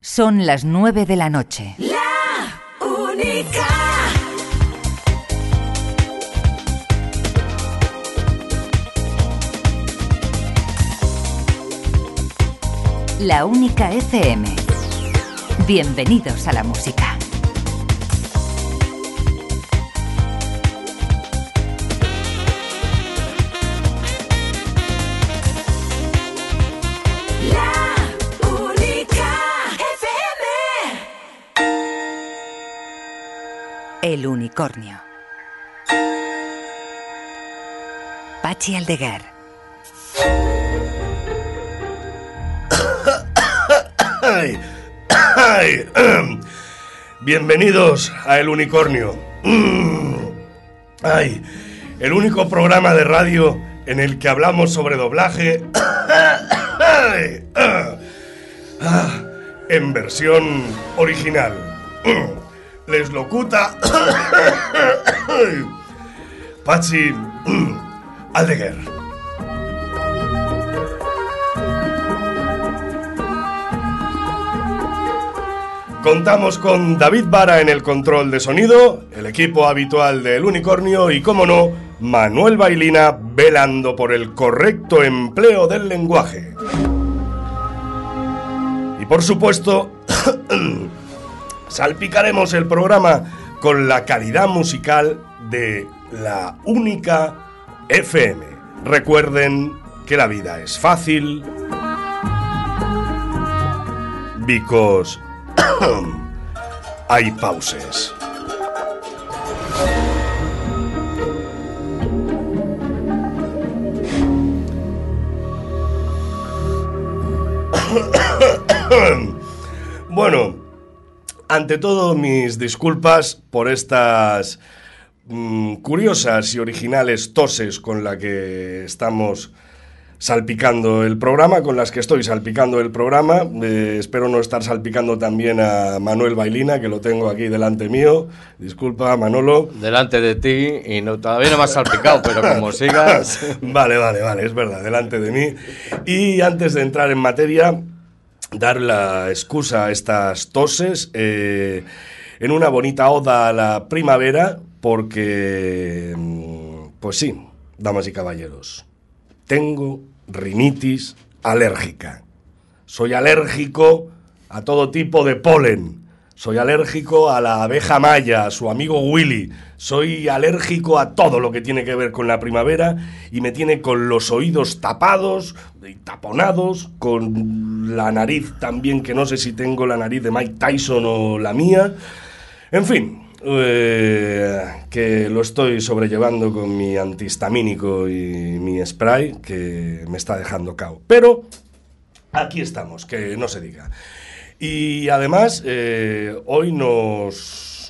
Son las 9 de la noche. La única. La Única FM. Bienvenidos a la música. La Única FM. El unicornio. Patxi Aldeguer. Bienvenidos a El Unicornio. El único programa de radio en el que hablamos sobre doblaje en versión original. Les locuta Patxi Aldeguer. Contamos con David Vara en el control de sonido, el equipo habitual del Unicornio y, como no, Manuel Bailina velando por el correcto empleo del lenguaje. Y por supuesto, salpicaremos el programa con la calidad musical de La Única FM. Recuerden que la vida es fácil, because hay pauses. Bueno, ante todo, mis disculpas por estas curiosas y originales toses con las que estamos salpicando el programa, con las que estoy salpicando el programa. Espero no estar salpicando también a Manuel Bailina, que lo tengo aquí delante mío. Disculpa, Manolo. Delante de ti, y no, todavía no me has salpicado, pero como sigas... Vale, es verdad, delante de mí. Y antes de entrar en materia, dar la excusa a estas toses en una bonita oda a la primavera, porque, pues sí, damas y caballeros, tengo rinitis alérgica. Soy alérgico a todo tipo de polen. Soy alérgico a la abeja maya, a su amigo Willy. Soy alérgico a todo lo que tiene que ver con la primavera y me tiene con los oídos tapados y taponados, con la nariz también, que no sé si tengo la nariz de Mike Tyson o la mía. En fin, que lo estoy sobrellevando con mi antihistamínico y mi spray, que me está dejando cao. Pero aquí estamos, que no se diga. Y además, hoy nos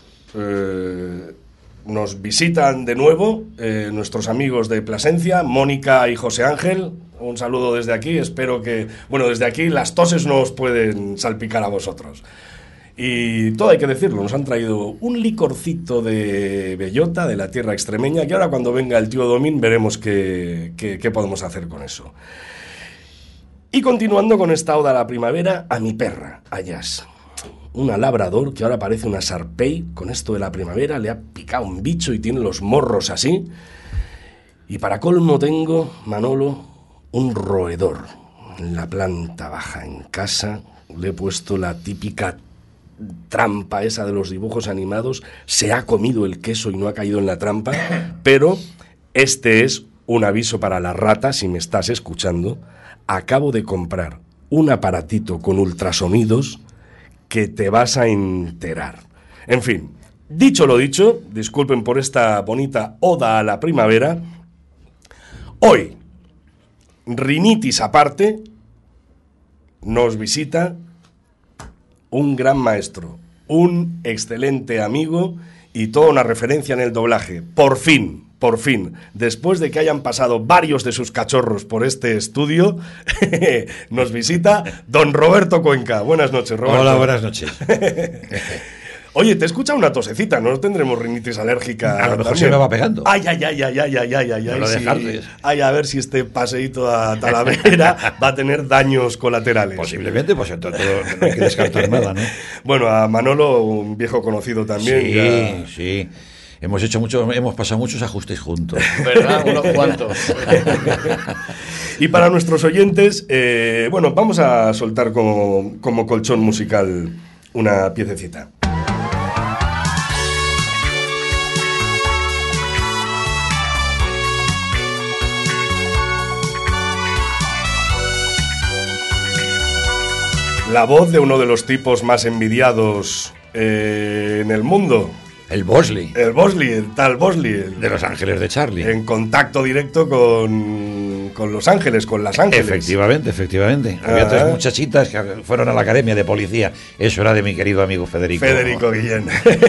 visitan de nuevo nuestros amigos de Plasencia, Mónica y José Ángel. Un saludo desde aquí. Espero que, bueno, desde aquí las toses no os pueden salpicar a vosotros. Y todo hay que decirlo, nos han traído un licorcito de bellota de la tierra extremeña, que ahora cuando venga el tío Domín veremos qué podemos hacer con eso. Y continuando con esta oda a la primavera, a mi perra, a Jazz. Una labrador que ahora parece una Shar-Pei. Con esto de la primavera le ha picado un bicho y tiene los morros así. Y para colmo tengo, Manolo, un roedor en la planta baja en casa. Le he puesto la típica trampa esa de los dibujos animados. Se ha comido el queso y no ha caído en la trampa. Pero este es un aviso para la rata, si me estás escuchando. Acabo de comprar un aparatito con ultrasonidos que te vas a enterar. En fin, dicho lo dicho, disculpen por esta bonita oda a la primavera. Hoy, rinitis aparte, nos visita un gran maestro, un excelente amigo y toda una referencia en el doblaje. Por fin, después de que hayan pasado varios de sus cachorros por este estudio, nos visita don Roberto Cuenca. Buenas noches, Roberto. Hola, buenas noches. Oye, te escucha una tosecita, ¿no tendremos rinitis alérgica? A lo mejor también? se me va pegando. Ay. No lo Sí. dejarles. Ay, a ver si este paseíto a Talavera va a tener daños colaterales. Posiblemente, pues entonces no hay que descartar nada, ¿no? Bueno, a Manolo, un viejo conocido también. Sí, ya- sí. Hemos pasado muchos ajustes juntos. ¿Verdad? Unos cuantos. Y para nuestros oyentes, bueno, vamos a soltar como colchón musical una piececita. La voz de uno de los tipos más envidiados en el mundo, El Bosley, el Bosley, el tal Bosley, de Los Ángeles de Charlie. en contacto directo con Los Ángeles, con Las Ángeles. Efectivamente. Había tres muchachitas que fueron a la academia de policía. Eso era de mi querido amigo Federico. Federico Guillén.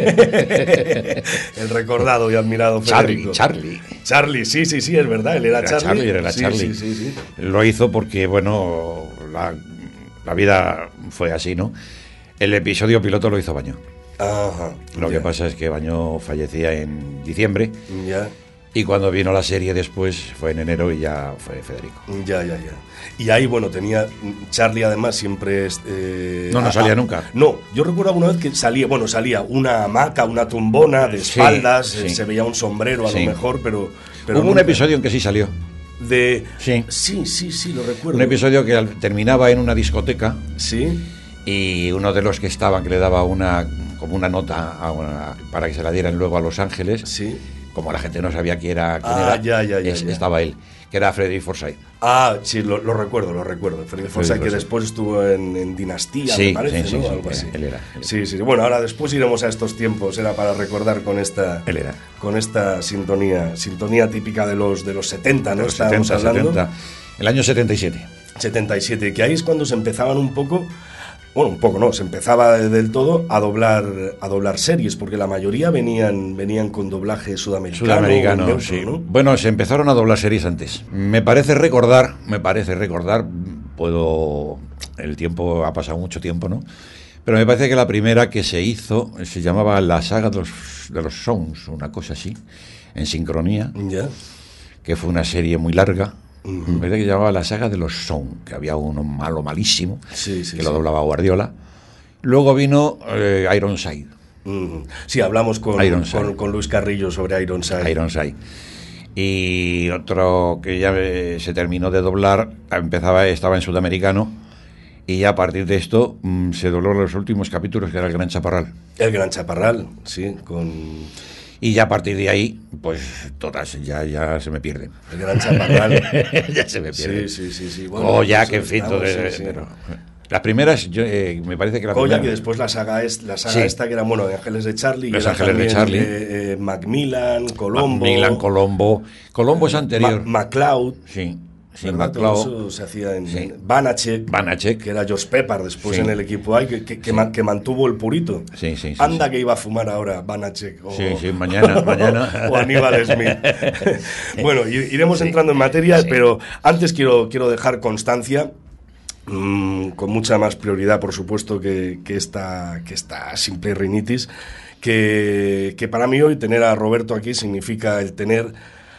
El recordado y admirado Federico. Charlie. Sí, es verdad, él era Charlie. Era Sí, Charlie. Sí. Lo hizo porque, bueno, la vida fue así, ¿no? El episodio piloto lo hizo Baño. Ajá. Lo ya, que pasa es que Baño fallecía en diciembre Ya. y cuando vino la serie después fue en enero y ya fue Federico. Ya. Y ahí, bueno, tenía Charlie además siempre... No salía nunca. No, yo recuerdo alguna vez que salía una hamaca, una tumbona de Sí, espaldas, sí. se veía un sombrero a Sí. lo mejor, pero Hubo un nunca. episodio en que sí salió. Sí, Sí. lo recuerdo. Un episodio que terminaba en una discoteca Sí, y uno de los que estaban, que le daba como una nota para que se la dieran luego a Los Ángeles, sí. como la gente no sabía quién era, Ya. estaba él, que era Freddy Forsyth. Sí, lo recuerdo. Freddy Forsyth, que Forsyth. después estuvo en Dinastía, Sí, me parece, sí, ¿no? sí, Algo así. él era. Sí. Bueno, ahora después iremos a estos tiempos, era para recordar con esta sintonía típica de los 70, ¿no? Los Estábamos 70, hablando. 70. El año 77. 77, que ahí es cuando se empezaban se empezaba del todo a doblar series, porque la mayoría venían con doblaje sudamericano, neutro, Sí. ¿no? Bueno, se empezaron a doblar series antes. Me parece recordar, el tiempo ha pasado mucho tiempo, ¿no? Pero me parece que la primera que se hizo se llamaba La Saga de los Sons, una cosa así, en sincronía, Ya. que fue una serie muy larga. Me parece que se llamaba La Saga de los Sons, que había uno malísimo, Sí, que lo doblaba Guardiola. Luego vino Ironside. Sí, hablamos Ironside. con Luis Carrillo sobre Ironside. Y otro que ya se terminó de doblar, estaba en sudamericano, y ya a partir de esto se dobló los últimos capítulos, que era El Gran Chaparral. El Gran Chaparral, sí, con Y ya a partir de ahí, pues todas ya se me pierden. El Gran Chaparral. Ya se me pierden. Sí. Koyak, pues, en fin, estamos, todo sí. pero las primeras, me parece que la Koyak, y primera... después la saga Sí. esta que era, bueno, de Ángeles de Charlie. Los y era Ángeles de también, Charlie. Macmillan, Colombo. Macmillan, Colombo es anterior. MacLeod. Sí, ¿verdad? Todo MacLeod. eso se hacía en Sí. Banachek, que era George Peppard después Sí. en el equipo ahí, que mantuvo el purito. Sí. Anda que iba a fumar ahora Banachek o, Sí, mañana. o Aníbal Smith. Bueno, iremos entrando en materia, pero antes quiero dejar constancia, con mucha más prioridad, por supuesto, que esta simple rinitis, que para mí hoy tener a Roberto aquí significa el tener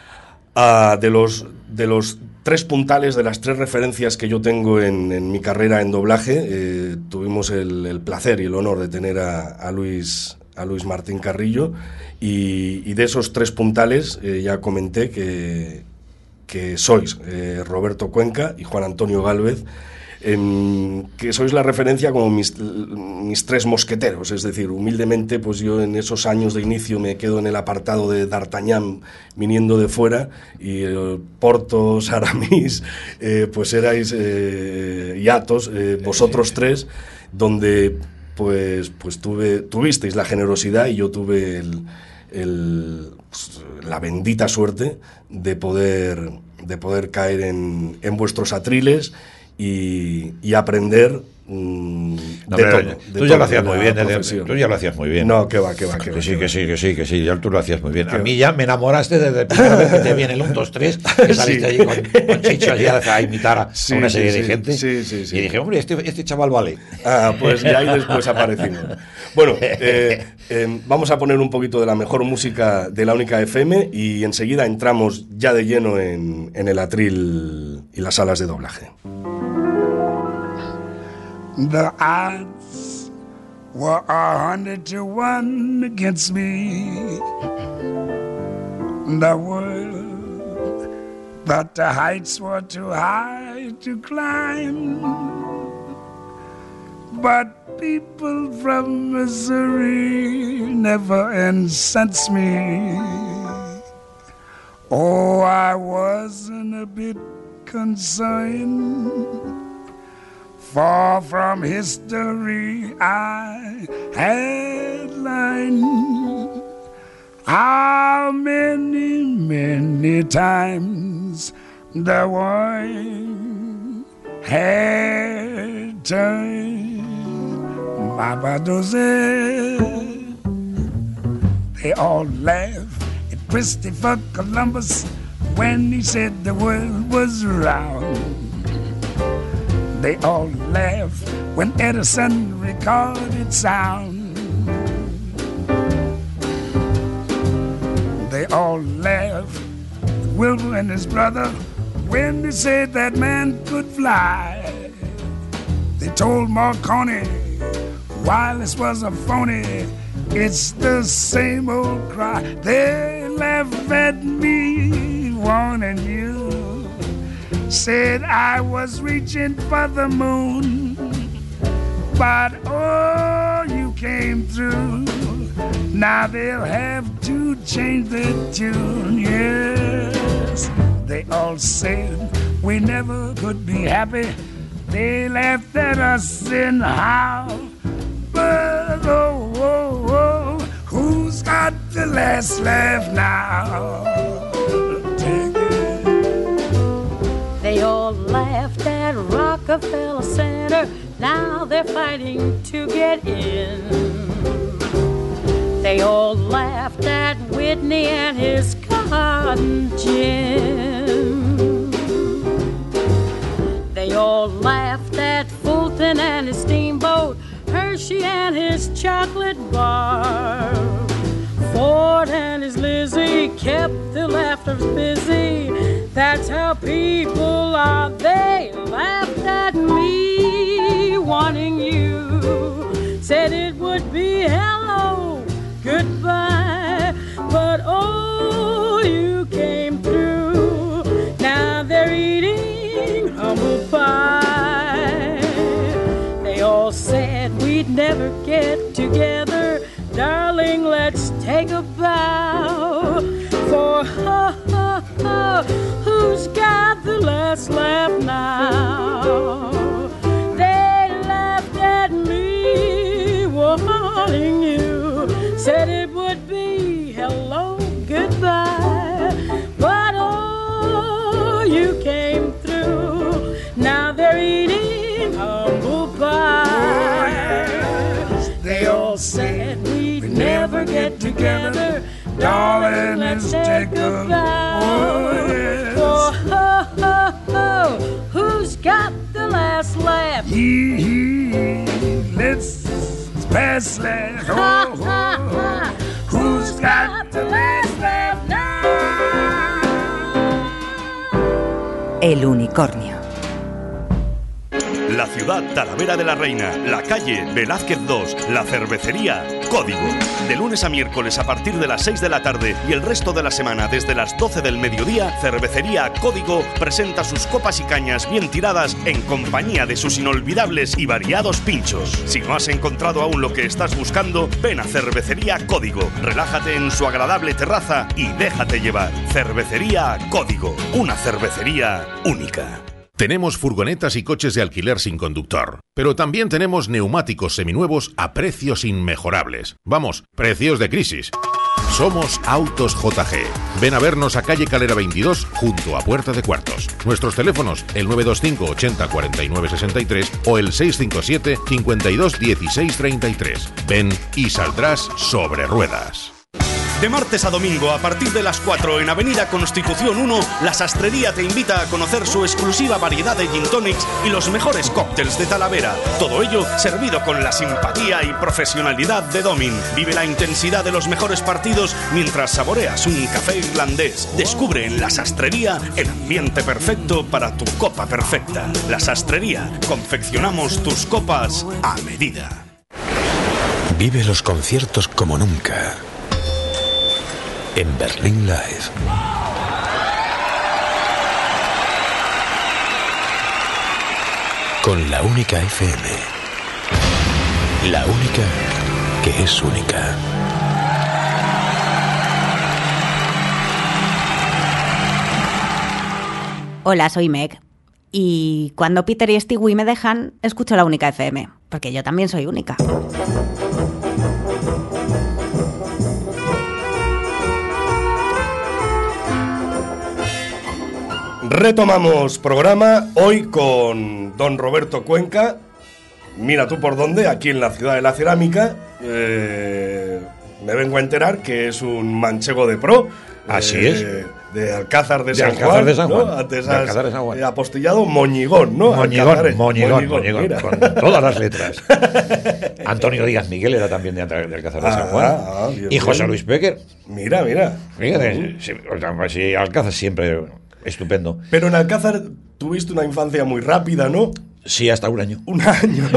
de los tres puntales, de las tres referencias que yo tengo en mi carrera en doblaje. Tuvimos el placer y el honor de tener a Luis Martín Carrillo, y de esos tres puntales ya comenté que sois Roberto Cuenca y Juan Antonio Gálvez, que sois la referencia como mis tres mosqueteros. Es decir, humildemente, pues yo en esos años de inicio me quedo en el apartado de D'Artagnan viniendo de fuera, y Porthos, Aramis, pues erais y Athos, vosotros tres, donde pues tuvisteis la generosidad y yo tuve la bendita suerte de poder caer en vuestros atriles y aprender No, de pero todo. tú ya lo hacías muy bien, profesión. tú ya lo hacías muy bien. No, que va. Que sí, ya tú lo hacías muy bien. A mí ya me enamoraste desde la primera vez que te vi en el 1, 2, 3, que saliste allí con Chicho allí a imitar a una serie de gente. Sí. Y dije, hombre, este chaval vale. Pues ya ahí después aparecimos. Bueno, vamos a poner un poquito de la mejor música de La Única FM y enseguida entramos ya de lleno en el atril y las salas de doblaje. The odds were 100-1 against me. The world thought the heights were too high to climb. But people from Missouri never incensed me. Oh, I wasn't a bit concerned. Far from history I had learned how many times the world had turned. They all laughed at Christopher Columbus when he said the world was round. They all laughed when Edison recorded sound. They all laughed at Wilbur and his brother when they said that man could fly. They told Marconi wireless was a phony. It's the same old cry. They laughed at me, warning you. Said I was reaching for the moon, but oh, you came through. Now they'll have to change their tune. Yes, they all said we never could be happy. They laughed at us in how, but oh, who's got the last laugh now? They all laughed at Rockefeller Center. Now they're fighting to get in. They all laughed at Whitney and his cotton gin. They all laughed at Fulton and his steamboat, Hershey and his chocolate bar. Ford and his Lizzie kept the laughers busy. That's how people are. They laughed at me, wanting you. Said it would be hello, goodbye. But oh, you came through. Now they're eating humble pie. They all said we'd never get together. Darling, let's take a bow. For who's got the last laugh now? They laughed at me, warning you. Said it would be hello, goodbye. But oh, you came through. Now they're eating humble pie. They all said we'd never get together. Darling, let's take a bow. Oh, who's got the last laugh? Let's pass laugh. Who's got the last laugh now? El Unicornio. La ciudad Talavera de la Reina, la calle Velázquez 2, la cervecería Código. De lunes a miércoles a partir de las 6 de la tarde y el resto de la semana desde las 12 del mediodía, Cervecería Código presenta sus copas y cañas bien tiradas en compañía de sus inolvidables y variados pinchos. Si no has encontrado aún lo que estás buscando, ven a Cervecería Código. Relájate en su agradable terraza y déjate llevar. Cervecería Código, una cervecería única. Tenemos furgonetas y coches de alquiler sin conductor, pero también tenemos neumáticos seminuevos a precios inmejorables. Vamos, precios de crisis. Somos Autos JG. Ven a vernos a calle Calera 22, junto a Puerta de Cuartos. Nuestros teléfonos, el 925 80 49 63 o el 657 52 16 33. Ven y saldrás sobre ruedas. De martes a domingo, a partir de las 4 en Avenida Constitución 1, La Sastrería te invita a conocer su exclusiva variedad de gin tonics y los mejores cócteles de Talavera. Todo ello servido con la simpatía y profesionalidad de Domin. Vive la intensidad de los mejores partidos mientras saboreas un café irlandés. Descubre en La Sastrería el ambiente perfecto para tu copa perfecta. La Sastrería, confeccionamos tus copas a medida. Vive los conciertos como nunca en Berlín Live. Con la única FM. La única que es única. Hola, soy Meg. Y cuando Peter y Stewie me dejan, escucho la única FM, porque yo también soy única. Retomamos programa hoy con don Roberto Cuenca. Mira tú por dónde, aquí en la ciudad de la cerámica. Me vengo a enterar que es un manchego de pro. Así es. De Alcázar de San Alcázar Juan. de San Juan. ¿no? Antes De Alcázar de San Juan. Apostillado Moñigón, ¿no? Moñigón, mira. con todas las letras. Antonio Díaz Miguel era también de Alcázar de San Juan. Bien, y José bien. Luis Péquer. Mira. Fíjate, sí, Alcázar siempre estupendo. Pero en Alcázar tuviste una infancia muy rápida, ¿no? Sí, hasta un año. Un año.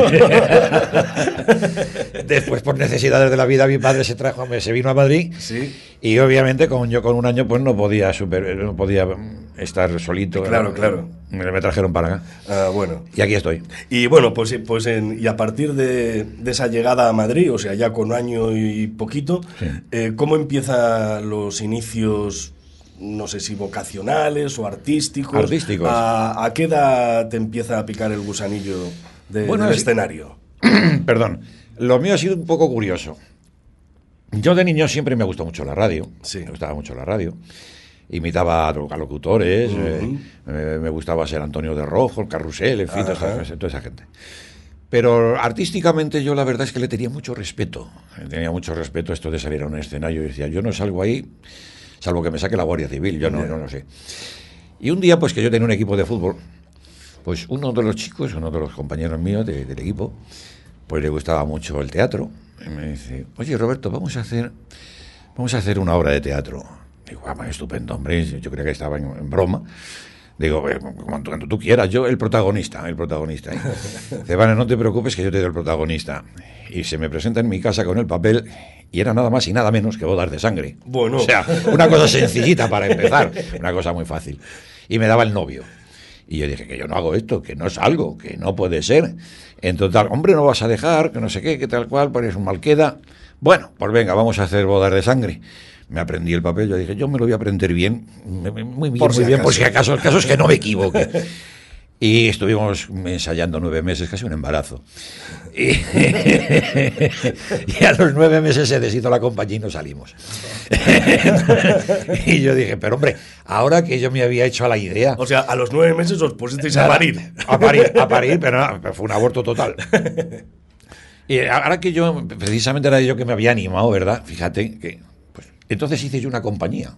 Después, por necesidades de la vida, mi padre se vino a Madrid. Sí. Y obviamente, yo con un año, pues no podía estar solito. Claro. Me trajeron para acá. Bueno. Y aquí estoy. Y bueno, y a partir de esa llegada a Madrid, o sea, ya con un año y poquito, Sí. ¿Cómo empiezan los inicios, no sé si vocacionales o artísticos? Artísticos. ¿A qué edad te empieza a picar el gusanillo del escenario? Perdón. Lo mío ha sido un poco curioso. Yo de niño siempre me gustó mucho la radio. Sí. Me gustaba mucho la radio. Imitaba a locutores. Me gustaba ser Antonio de Rojo, el Carrusel, en fin, toda esa gente. Pero artísticamente yo la verdad es que le tenía mucho respeto. Tenía mucho respeto esto de salir a un escenario. Y decía, yo no salgo ahí, salvo que me saque la Guardia Civil. Yo no sé. Y un día, pues que yo tenía un equipo de fútbol, pues uno de los chicos, uno de los compañeros míos del equipo, pues le gustaba mucho el teatro. Y me dice, oye Roberto, vamos a hacer una obra de teatro. Digo, estupendo, hombre. Yo creía que estaba en broma. Digo, cuando tú quieras, yo el protagonista. Dice, vale, no te preocupes que yo te doy el protagonista. Y se me presenta en mi casa con el papel y era nada más y nada menos que Bodas de Sangre. Bueno. O sea, una cosa sencillita para empezar, una cosa muy fácil. Y me daba el novio. Y yo dije que yo no hago esto, que no salgo, que no puede ser. En total, hombre, no vas a dejar, que no sé qué, que tal cual, pues un mal queda. Bueno, pues venga, vamos a hacer Bodas de Sangre. Me aprendí el papel, yo dije, yo me lo voy a aprender bien, muy bien, por si acaso, el caso es que no me equivoque. Y estuvimos ensayando 9 meses, casi un embarazo. Y a los 9 meses se deshizo la compañía y nos salimos. Y yo dije, pero hombre, ahora que yo me había hecho a la idea... O sea, a los 9 meses os pusisteis a parir. A parir, pero no, fue un aborto total. Y ahora que yo, precisamente era yo que me había animado, ¿verdad? Fíjate que... Entonces hice yo una compañía.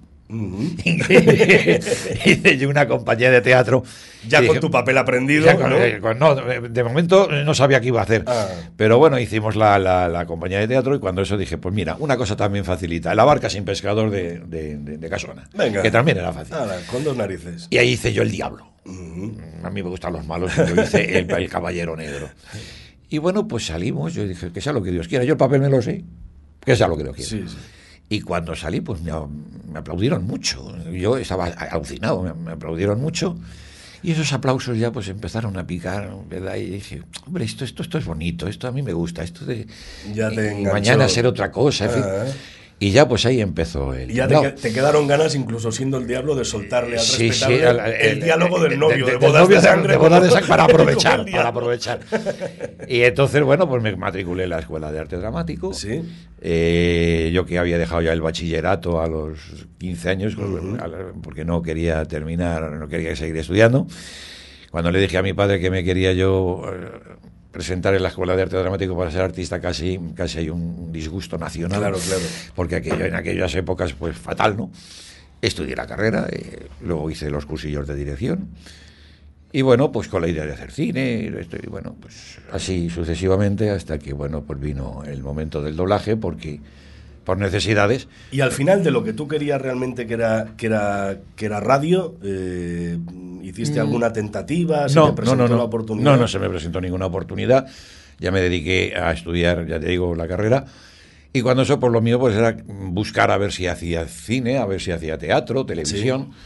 Hice yo una compañía de teatro. Ya con tu papel aprendido. ¿No? De momento no sabía qué iba a hacer. Pero bueno, hicimos la compañía de teatro y cuando eso dije, pues mira, una cosa también facilita. La barca sin pescador de Casona. Venga. Que también era fácil. Con 2 narices. Y ahí hice yo el diablo. A mí me gustan los malos. Yo hice el caballero negro. Y bueno, pues salimos. Yo dije, que sea lo que Dios quiera. Yo el papel me lo sé. Que sea lo que Dios quiera. Sí. Y cuando salí, pues me aplaudieron mucho. Yo estaba alucinado, me aplaudieron mucho. Y esos aplausos ya pues empezaron a picar, ¿verdad? Y dije, hombre, esto es bonito, esto a mí me gusta, esto de ya te enganchó. Mañana ser otra cosa, en fin. Y ya pues ahí empezó el... Y ya te quedaron ganas, incluso siendo el diablo, de soltarle al Sí, respetable el diálogo del novio, de del bodas novio de sangre. de bodas de sangre, para como aprovechar, el diablo. para aprovechar. Y entonces, bueno, pues me matriculé en la Escuela de Arte Dramático. Sí. Yo que había dejado ya el bachillerato a los 15 años, porque no quería terminar, no quería seguir estudiando. Cuando le dije a mi padre que me quería yo presentar en la Escuela de Arte Dramático para ser artista, casi hay un disgusto nacional. Claro. Porque en aquellas épocas, pues fatal, ¿no? Estudié la carrera, luego hice los cursillos de dirección. Y bueno, pues con la idea de hacer cine, y bueno, pues así sucesivamente, hasta que, bueno, pues vino el momento del doblaje, porque por necesidades. Y al final de lo que tú querías realmente, que era radio, ¿hiciste alguna tentativa? ¿Se te presentó la oportunidad? No se me presentó ninguna oportunidad. Ya me dediqué a estudiar, ya te digo, la carrera. Y cuando eso, pues lo mío pues era buscar a ver si hacía cine, a ver si hacía teatro, televisión. Sí.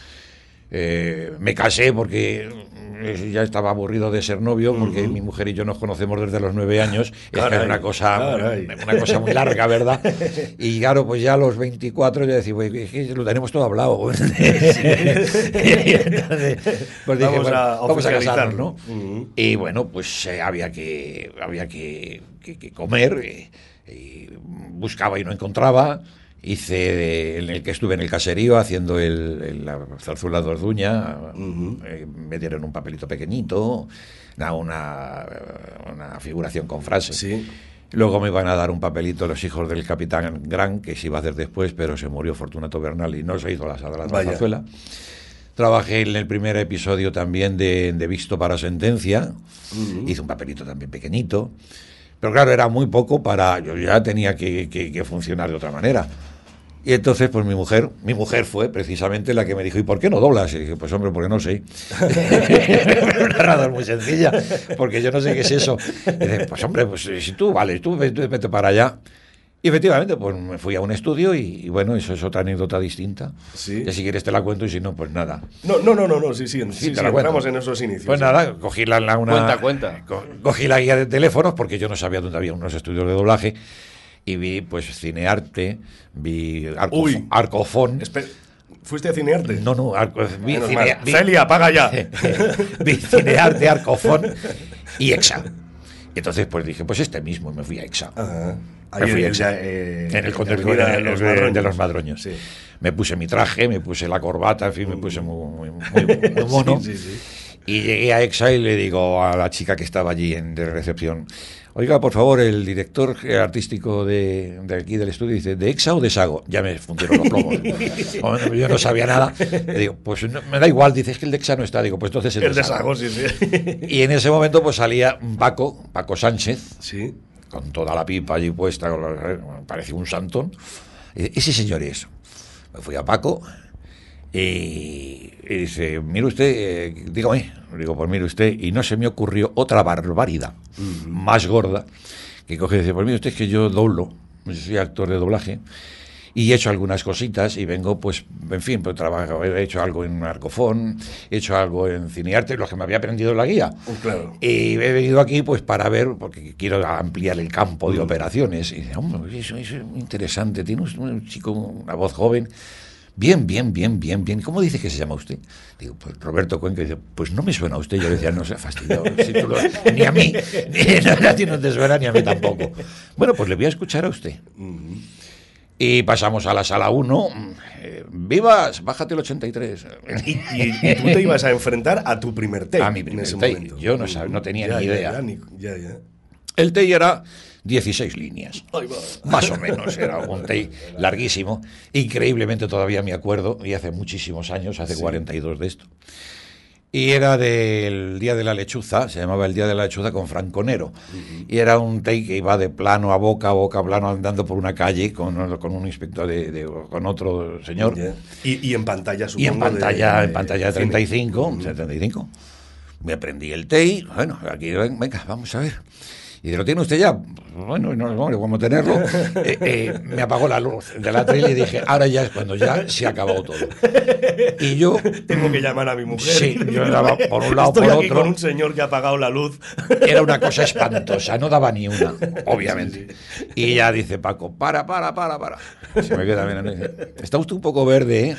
Me casé porque ya estaba aburrido de ser novio, porque mi mujer y yo nos conocemos desde los 9 años. Es que es una cosa muy larga, ¿verdad? Y claro, pues ya a los 24 yo decía, pues es que lo tenemos todo hablado. Entonces, pues dije, vamos a casarnos, ¿no? Y bueno, pues había que comer, y buscaba y no encontraba. En el que estuve en el caserío haciendo la zarzuela de Orduña. Me dieron un papelito pequeñito, una figuración con frase. Sí. Luego me iban a dar un papelito los hijos del capitán Gran, que se iba a hacer después, pero se murió Fortunato Bernal y no se hizo la zarzuela. Trabajé en el primer episodio también de Visto para Sentencia. Hice un papelito también pequeñito. Pero claro, era muy poco yo ya tenía que funcionar de otra manera. Y entonces, pues mi mujer fue precisamente la que me dijo, ¿y por qué no doblas? Y dije, pues hombre, porque no sé. Una razón muy sencilla, porque yo no sé qué es eso. Y dije, pues hombre, pues si tú vete para allá. Y efectivamente, pues me fui a un estudio y bueno, eso es otra anécdota distinta. Sí. Ya si quieres te la cuento y si no, pues nada. No, sí, entramos en esos inicios. Pues nada, cogí Cuenta. Cogí la guía de teléfonos, porque yo no sabía dónde había unos estudios de doblaje, y vi pues Cinearte, vi Arcofón. ¿Fuiste a Cinearte? No, Celia, apaga ya. Vi Cinearte, Arcofón y EXA. Entonces pues dije, pues este mismo, y me fui a EXA. Me fui a EXA, en el conservatorio de los Madroños. Sí. Me puse mi traje, me puse la corbata, en fin, me puse muy mono. Sí. Y llegué a EXA y le digo a la chica que estaba allí de recepción, oiga, por favor, el director artístico de aquí del estudio dice, ¿de EXA o de Sago? Ya me fundieron los plomos. Yo no sabía nada. Le digo, pues no, me da igual, dice, es que el de EXA no está. Digo, pues entonces el de Sago. Sí. Y en ese momento pues salía Paco Sánchez, sí, con toda la pipa allí puesta, parecía un santón. Ese señor y eso. Me fui a Paco y dice, mire usted, dígame. Digo, pues mire usted, y no se me ocurrió otra barbaridad más gorda, que coge y dice, pues mire usted, es que yo doblo, soy actor de doblaje, y he hecho algunas cositas, y vengo, pues, en fin, pues he hecho algo en Arcofón, he hecho algo en Cinearte, lo que me había aprendido en la guía. Claro. Y he venido aquí, pues, para ver, porque quiero ampliar el campo de operaciones. Y dice, hombre, eso es muy interesante, tiene un chico, una voz joven. Bien. ¿Cómo dice que se llama usted? Digo, pues Roberto Cuenca. Dice, pues no me suena a usted. Yo le decía, no se ha fastidiado. Ni a mí, a ti no te suena, ni a mí tampoco. Bueno, pues le voy a escuchar a usted. Y pasamos a la sala 1. Vivas, bájate el 83. Y tú te ibas a enfrentar a tu primer take. A mi primer take. Momento. Yo no tenía ni idea. Ya. El take era 16 líneas, más o menos, era un take larguísimo, increíblemente todavía me acuerdo, y hace muchísimos años, hace 42 de esto, y era del Día de la Lechuza, se llamaba el Día de la Lechuza con Franconero, y era un take que iba de plano a boca, plano, andando por una calle con un inspector, con otro señor. Y en pantalla, supongo. Y en pantalla de 35. Me aprendí el take, bueno, aquí, venga, vamos a ver. Y dice, ¿lo tiene usted ya? bueno, como tenerlo, me apagó la luz de la tele y dije, ahora ya es cuando ya se ha acabado todo. Y yo... Tengo que llamar a mi mujer. Sí, yo andaba por un lado, Estoy por aquí otro. con un señor que ha apagado la luz. Era una cosa espantosa, no daba ni una, obviamente. Y ya dice Paco, para. Se me queda mirando y dice, está usted un poco verde,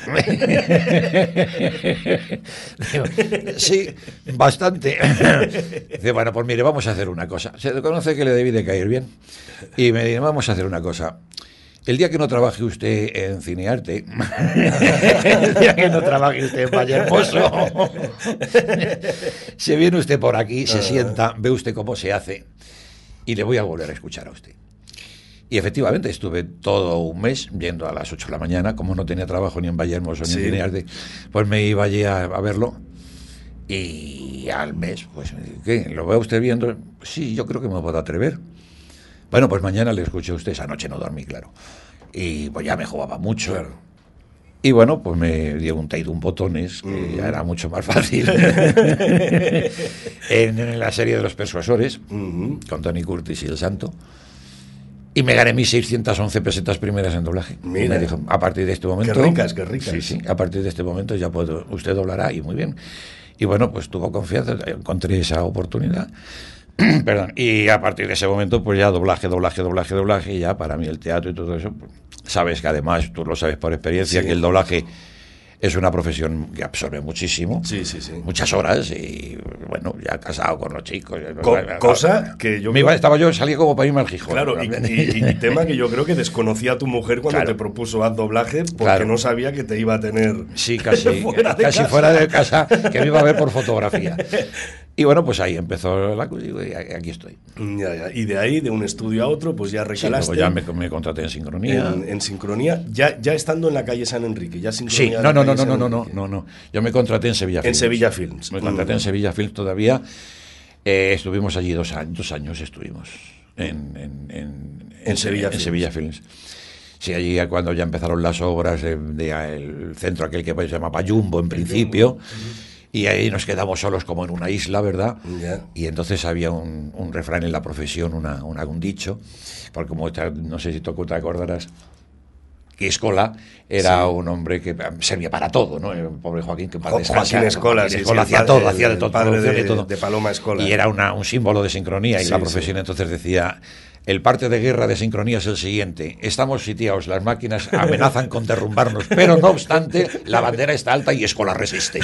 ¿eh? Digo, sí, bastante. Dice, bueno, pues mire, vamos a hacer una cosa. Se conoce que le debí de caer bien. Y me dice, vamos a hacer una cosa. El día que no trabaje usted en Cinearte, el día que no trabaje usted en Vallehermoso, se viene usted por aquí, se sienta, ve usted cómo se hace y le voy a volver a escuchar a usted. Y efectivamente estuve todo un mes yendo a las 8 de la mañana, como no tenía trabajo ni en Vallehermoso ni en Cinearte, pues me iba allí a verlo. Y al mes, pues, ¿qué? ¿Lo ve usted viendo? Sí, yo creo que me puedo atrever. Bueno, pues mañana le escuché a usted, esa noche no dormí, claro. Y pues ya me jugaba mucho. Claro. Y bueno, pues me dio un taidum botones, que ya era mucho más fácil. en la serie de Los Persuasores, con Tony Curtis y El Santo. Y me gané mis 611 pesetas primeras en doblaje. Mira. Y me dijo, a partir de este momento... Qué ricas. Sí, a partir de este momento ya usted doblará, y muy bien. Y bueno, pues tuvo confianza, encontré esa oportunidad. Perdón. Y a partir de ese momento, pues ya doblaje, y ya para mí el teatro y todo eso, pues, sabes que además, tú lo sabes por experiencia, que el doblaje es una profesión que absorbe muchísimo, muchas horas, y bueno, ya casado con los chicos. Cosa que yo... Salía como para irme al Gijón. Claro, y tema que yo creo que desconocía tu mujer cuando te propuso haz doblaje, porque no sabía que te iba a tener... Sí, casi fuera de casa, que me iba a ver por fotografía. Y bueno, pues ahí empezó la cosa y aquí estoy. Ya. Y de ahí, de un estudio a otro, pues ya recalaste. Sí, luego ya me contraté en Sincronía. En Sincronía, ya estando en la calle San Enrique, ya Sincronía. Sí, no. Yo me contraté en Sevilla Films. En Sevilla Films. Me contraté en Sevilla Films todavía. Estuvimos allí 2 años estuvimos en Sevilla Films. Sí, allí cuando ya empezaron las obras el centro aquel que se llamaba Jumbo en principio. Y ahí nos quedamos solos como en una isla, ¿verdad? Yeah. Y entonces había un refrán en la profesión, un dicho, porque como no sé si tú te acordarás, que Escola era un hombre que servía para todo, ¿no? El pobre Joaquín, que para Joaquín Escola hacía todo, hacía de todo. Padre de Paloma Escola. Y era un símbolo de Sincronía, y la profesión entonces decía... El parte de guerra de Sincronía es el siguiente. Estamos sitiados, las máquinas amenazan con derrumbarnos, pero no obstante, la bandera está alta y Escola resiste.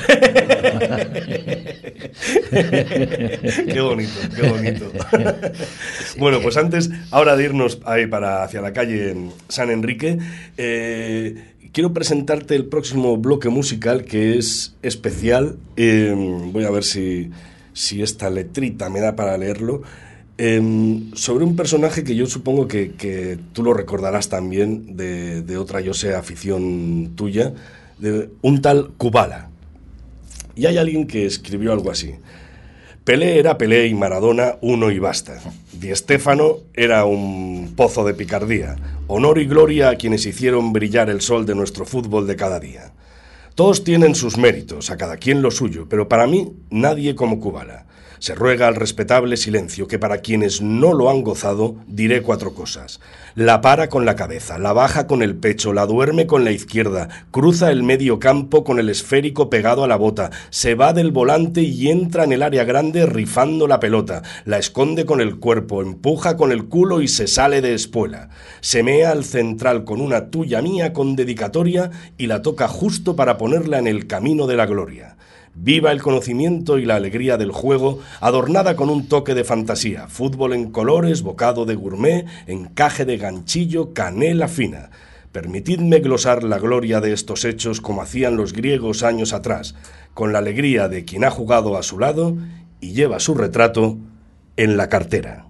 Qué bonito. Bueno, pues antes, ahora de irnos ahí hacia la calle San Enrique, quiero presentarte el próximo bloque musical, que es especial. Voy a ver si esta letrita me da para leerlo. Sobre un personaje que yo supongo que tú lo recordarás también de otra, yo sé, afición tuya, de un tal Kubala. Y hay alguien que escribió algo así: Pelé era Pelé y Maradona uno y basta. Di Stéfano era un pozo de picardía. Honor y gloria a quienes hicieron brillar el sol de nuestro fútbol de cada día. Todos tienen sus méritos, a cada quien lo suyo, pero para mí nadie como Kubala. Se ruega al respetable silencio que para quienes no lo han gozado diré 4 cosas. La para con la cabeza, la baja con el pecho, la duerme con la izquierda, cruza el medio campo con el esférico pegado a la bota, se va del volante y entra en el área grande rifando la pelota, la esconde con el cuerpo, empuja con el culo y se sale de espuela. Se mea al central con una tuya mía con dedicatoria y la toca justo para ponerla en el camino de la gloria. Viva el conocimiento y la alegría del juego, adornada con un toque de fantasía, fútbol en colores, bocado de gourmet, encaje de ganchillo, canela fina. Permitidme glosar la gloria de estos hechos como hacían los griegos años atrás, con la alegría de quien ha jugado a su lado y lleva su retrato en la cartera.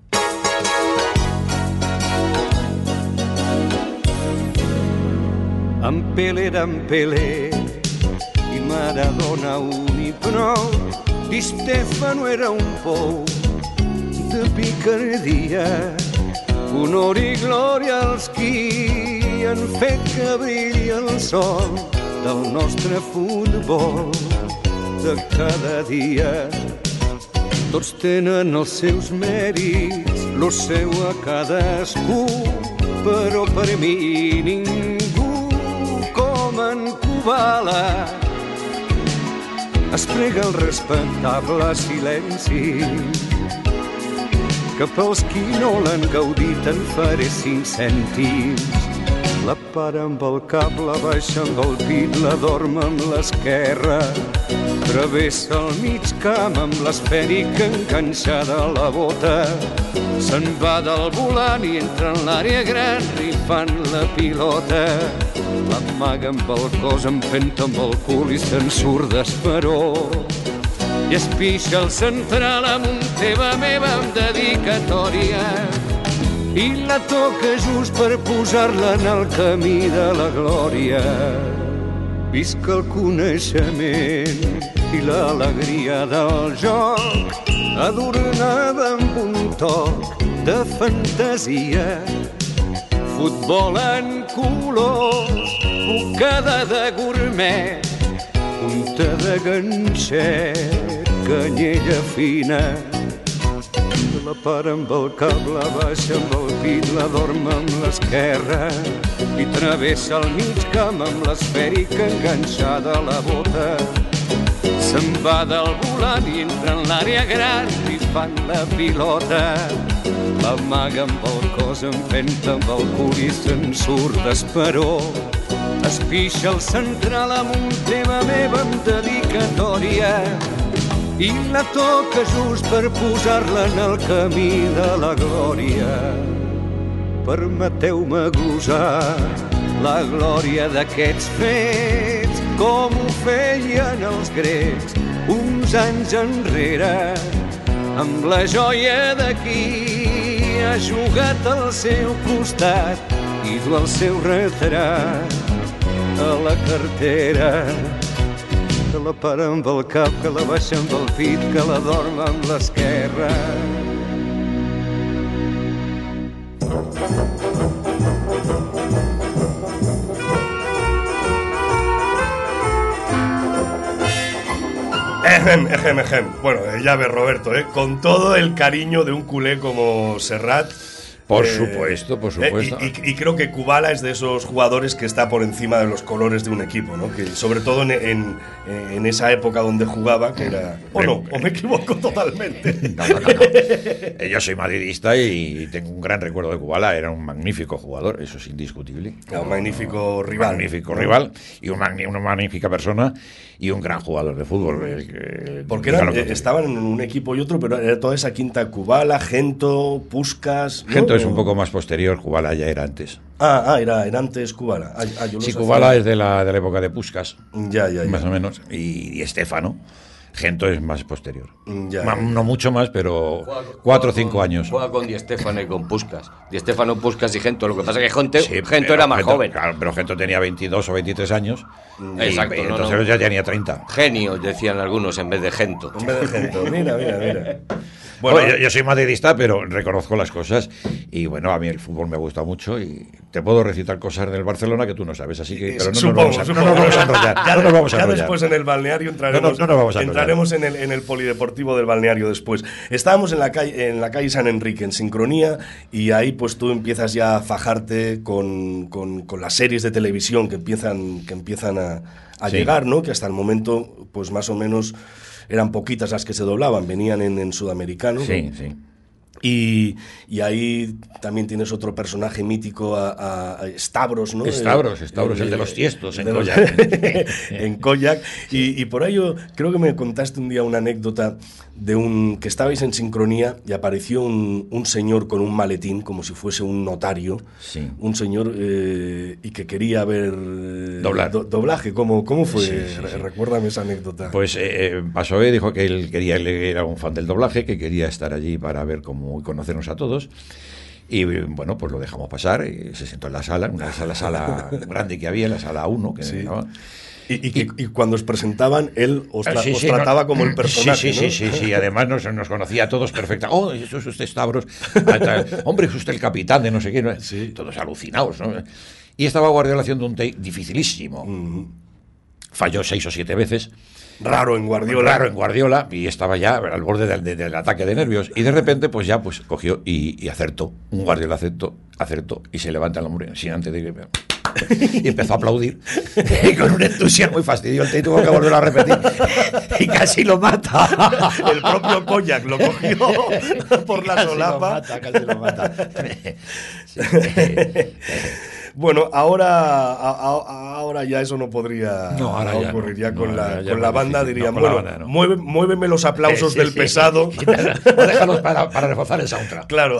En Pelé i Maradona un i prou. Di Stéfano era un pou de picardia. Honor i glòria als qui han fet que brilli el sol del nostre futbol de cada dia. Tots tenen els seus mèrits, lo seu a cadascú, però per mi ningú com en Kubala. Es prega el respectable silenci que pels qui no l'han gaudit en faré 5 cèntims. La para amb el cap, la baixa amb el pit, la dorm amb l'esquerra. Travessa el mig camp amb l'esfèrica enganxada a la bota. Se'n va del volant i entra en l'àrea gran rifant la pilota. L'amaga amb el cos, empenta amb el cul i se'n surt d'esperó. I es pixa el central amb un teva meva amb dedicatòria. I la toca just per posar-la en el camí de la glòria. Visca el coneixement i l'alegria del joc, adornada amb un toc de fantasia. Futbol en colors, bocada de gourmet, punta de ganxet, canyella fina. La para amb el cap, la baixa amb el pit, la dorm amb l'esquerra i travessa el mig camp amb l'esfèrica enganxada a la bota. Se'n va del volant i entra en l'àrea gran rifant la pilota. L'amaga amb el cos, empenta amb el cul i se'n surt d'esperó. Es pixa el central amb un tema meva amb dedicatòria i la toca just per posar-la en el camí de la glòria. Permeteu-me glosar la glòria d'aquests fets, com ho feien els grecs uns anys enrere, amb la joia de qui ha jugat al seu costat i du el seu retrat a la cartera. Que la para amb el cap, que la baixa amb el pit, que la dorm amb l'esquerra. Bueno, ya ves, Roberto, con todo el cariño de un culé como Serrat. Por supuesto, por supuesto. Y creo que Kubala es de esos jugadores que está por encima de los colores de un equipo, ¿no? Que sobre todo en esa época donde jugaba, que era... ¿O no? ¿O me equivoco totalmente? No. Yo soy madridista y tengo un gran recuerdo de Kubala. Era un magnífico jugador, eso es indiscutible. Un magnífico rival. Un magnífico rival y una magnífica persona y un gran jugador de fútbol. Porque estaban en un equipo y otro, pero era toda esa quinta: Kubala, Gento, Puskás, ¿no? Gento es un poco más posterior, Kubala ya era antes. Era antes Kubala. Sí, Kubala es de la época de Puskás. Ya. Más o menos. Y Estefano. Gento es más posterior. No mucho más, pero 4 o 5 años. Juega con Di Stéfano y con Puskás. Di Stéfano, Puskás y Gento. Lo que pasa es que Gento era más joven. Claro, pero Gento tenía 22 o 23 años. Exacto. Entonces ya tenía 30. Genio, decían algunos, en vez de Gento. En vez de Gento, mira. Bueno, yo soy madridista, pero reconozco las cosas. Y bueno, a mí el fútbol me gusta mucho y te puedo recitar cosas del Barcelona que tú no sabes, así que... Pero no nos vamos a enrollar. Ya después en el balneario entraremos en el polideportivo del balneario después. Estábamos en la calle San Enrique, en Sincronía, y ahí pues tú empiezas ya a fajarte con las series de televisión que empiezan a llegar, ¿no? Que hasta el momento, pues más o menos... eran poquitas las que se doblaban, venían en sudamericano. Sí. Y ahí también tienes otro personaje mítico, a Stavros, ¿no? Stavros, el de los tiestos en Koyak. En Koyak. Y por ello, creo que me contaste un día una anécdota de que estabais en Sincronía y apareció un señor con un maletín, como si fuese un notario. Sí. Un señor y que quería ver doblaje. ¿Cómo fue? Sí. Recuérdame esa anécdota. Pues pasó y dijo que él era un fan del doblaje, que quería estar allí para ver cómo conocernos a todos. Y bueno, pues lo dejamos pasar y se sentó en la sala, la sala grande que había, la sala 1, que sí. Y cuando os presentaban, él os trataba como el personaje, ¿no? Sí, además nos conocía a todos perfecta. Oh, eso es usted Stavros. Hombre, es usted el capitán de no sé qué. ¿No? Sí. Todos alucinados, ¿no? Y estaba Guardiola haciendo un take dificilísimo. Falló 6 o 7 veces. Raro en Guardiola, y estaba ya al borde del ataque de nervios, y de repente pues ya pues cogió y acertó. Un Guardiola acertó y se levanta el hombre sin antes de que... y empezó a aplaudir y con un entusiasmo muy fastidioso, y tuvo que volver a repetir y casi lo mata. El propio Cognac lo cogió por la solapa. Casi lo mata. Sí. Bueno, ahora ya eso no podría ocurrir. Ya con la banda dirían, muéveme los aplausos del pesado. O déjalos para reforzar el soundtrack. Claro.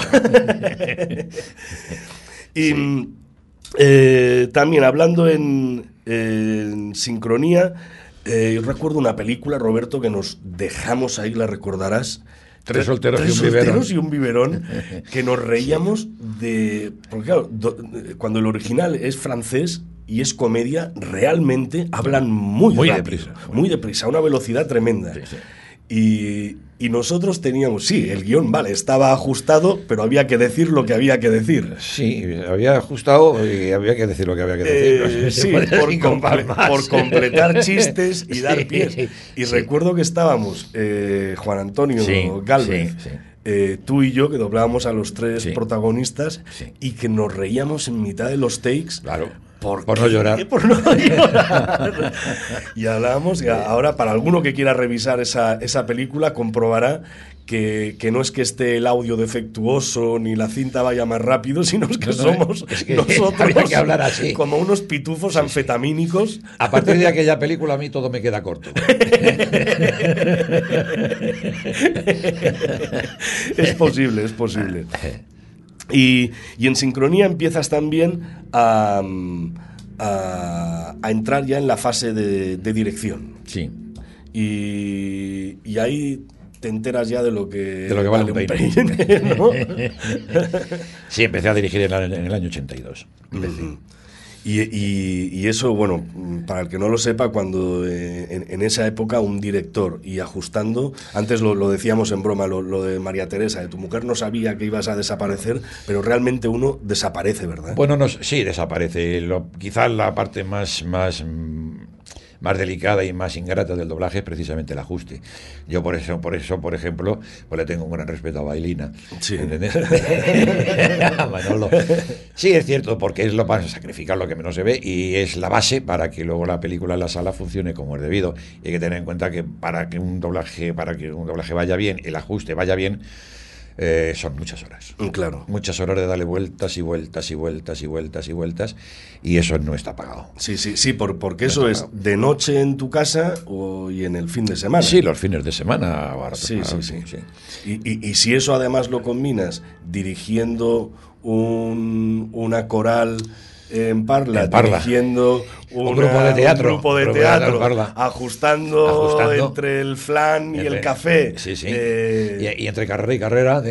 Y también hablando en sincronía, recuerdo una película, Roberto, que nos dejamos ahí, la recordarás. Tres solteros y un biberón, que nos reíamos de... Porque claro, cuando el original es francés y es comedia, realmente hablan muy deprisa, a una velocidad tremenda. Sí. Y nosotros teníamos, el guión, estaba ajustado, pero había que decir lo que había que decir. Sí, había ajustado y había que decir lo que había que decir. Por completar chistes y dar pies. Y recuerdo que estábamos, Juan Antonio Galvez, tú y yo, que doblábamos a los tres protagonistas y que nos reíamos en mitad de los takes. Claro. Por no llorar. Y hablábamos, y ahora para alguno que quiera revisar esa película comprobará que no es que esté el audio defectuoso ni la cinta vaya más rápido, sino que somos nosotros que hablar así, como unos pitufos anfetamínicos. A partir de aquella película a mí todo me queda corto. Es posible. Y en sincronía empiezas también a entrar ya en la fase de dirección. Sí. Y ahí te enteras ya de lo que vale un peine, ¿no? Sí, empecé a dirigir en el año 82. Y eso, bueno, para el que no lo sepa, cuando en esa época un director y ajustando, antes lo decíamos en broma, lo de María Teresa, de tu mujer no sabía que ibas a desaparecer, pero realmente uno desaparece, ¿verdad? Bueno, sí, desaparece. Quizás la parte más delicada y más ingrata del doblaje es precisamente el ajuste. Yo por eso, por ejemplo, pues le tengo un gran respeto a Bailina. Sí. ¿Entendés? A Manolo. Sí, es cierto, porque es lo para sacrificar lo que menos se ve y es la base para que luego la película en la sala funcione como es debido. Y hay que tener en cuenta que para que un doblaje vaya bien, el ajuste vaya bien, son muchas horas. Claro. Muchas horas de darle vueltas y eso no está pagado. Sí, porque eso es de noche en tu casa y en el fin de semana. Sí, los fines de semana. Sí. Y si eso además lo combinas dirigiendo una coral en Parla, dirigiendo un grupo de teatro, ajustando entre el flan y el café. Sí. Y entre carrera y carrera.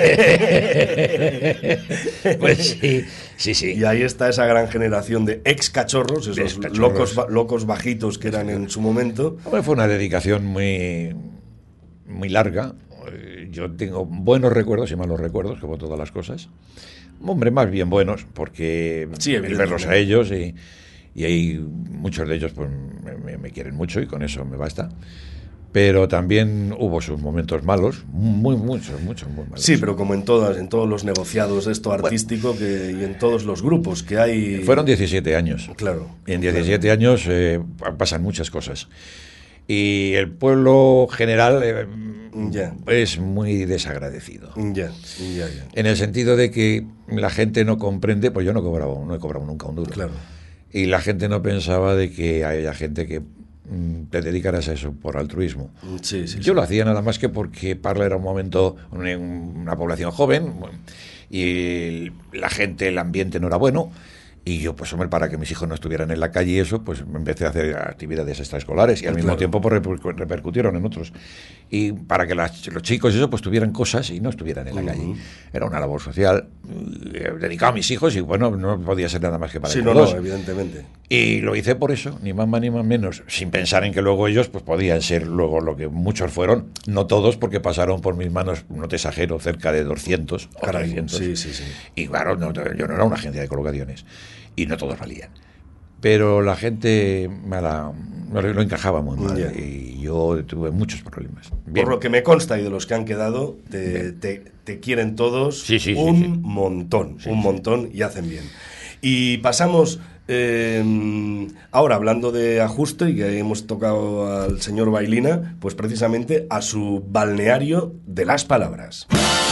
Pues sí. Y ahí está esa gran generación de ex cachorros, esos locos bajitos que eran en su momento. Fue una dedicación muy larga. Yo tengo buenos recuerdos y malos recuerdos, como todas las cosas. Hombre, más bien buenos, porque el verlos a ellos y hay muchos de ellos pues me quieren mucho y con eso me basta. Pero también hubo sus momentos malos, muchos muy malos. Sí, pero como en todos los negociados de esto artístico y en todos los grupos que hay... Fueron 17 años. Claro. Y en 17 años pasan muchas cosas. Y el pueblo general es muy desagradecido. Ya. En el sentido de que la gente no comprende, pues yo no he cobrado nunca un duro. Claro. Y la gente no pensaba de que haya gente que te dedicaras a eso por altruismo. Sí. Yo lo hacía nada más que porque Parla era un momento, una población joven, y la gente, el ambiente no era bueno. Y yo, pues hombre, para que mis hijos no estuvieran en la calle y eso, pues empecé a hacer actividades extraescolares y al mismo tiempo pues, repercutieron en otros. Y para que los chicos y eso, pues tuvieran cosas y no estuvieran en la calle. Era una labor social dedicada a mis hijos y bueno, no podía ser nada más que para ellos dos. No, evidentemente. Y lo hice por eso, ni más ni más menos, sin pensar en que luego ellos pues podían ser luego lo que muchos fueron, no todos, porque pasaron por mis manos, no te exagero, cerca de 200 o 300. Sí. Y claro, yo no era una agencia de colocaciones. Y no todos valían. pero la gente lo encajaba muy mal y yo tuve muchos problemas. Bien. Por lo que me consta y de los que han quedado, te quieren todos montón, montón y hacen bien. Y pasamos, ahora hablando de ajuste y que hemos tocado al señor Bailina, pues precisamente a su balneario de las palabras.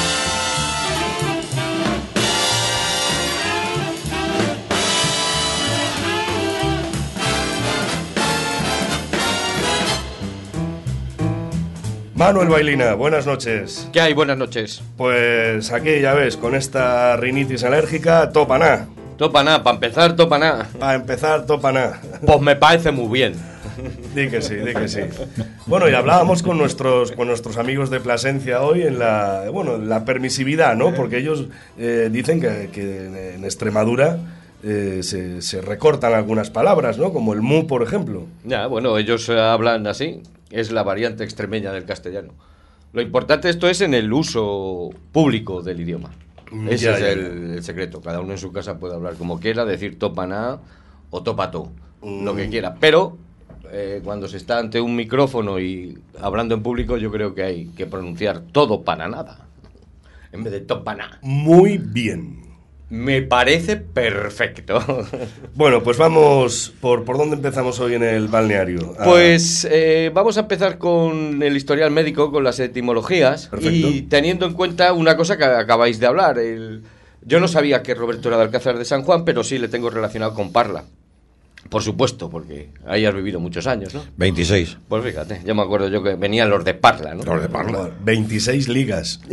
Manuel Bailina, buenas noches. ¿Qué hay? Buenas noches. Pues aquí ya ves, con esta rinitis alérgica, topaná. Topaná, para empezar, topaná. Para empezar, topaná. Pues me parece muy bien. Di que sí, di que sí. Bueno, y hablábamos con nuestros amigos de Plasencia hoy en la permisividad, ¿no? Porque ellos dicen que en Extremadura se recortan algunas palabras, ¿no? Como el mu, por ejemplo. Ya, bueno, ellos hablan así. Es la variante extremeña del castellano. Lo importante esto es en el uso público del idioma. Ese es el secreto. Cada uno en su casa puede hablar como quiera, decir topaná o topató, lo que quiera. Pero cuando se está ante un micrófono y hablando en público, yo creo que hay que pronunciar todo para nada, en vez de topaná. Muy bien. Me parece perfecto. Bueno, pues vamos, ¿por dónde empezamos hoy en el balneario? Pues vamos a empezar con el historial médico, con las etimologías. Perfecto. Y teniendo en cuenta una cosa que acabáis de hablar. Yo no sabía que Roberto era de Alcázar de San Juan, pero sí le tengo relacionado con Parla. Por supuesto, porque ahí has vivido muchos años, ¿no? 26. Pues fíjate, yo me acuerdo yo que venían los de Parla, ¿no? Los de Parla. 26 ligas.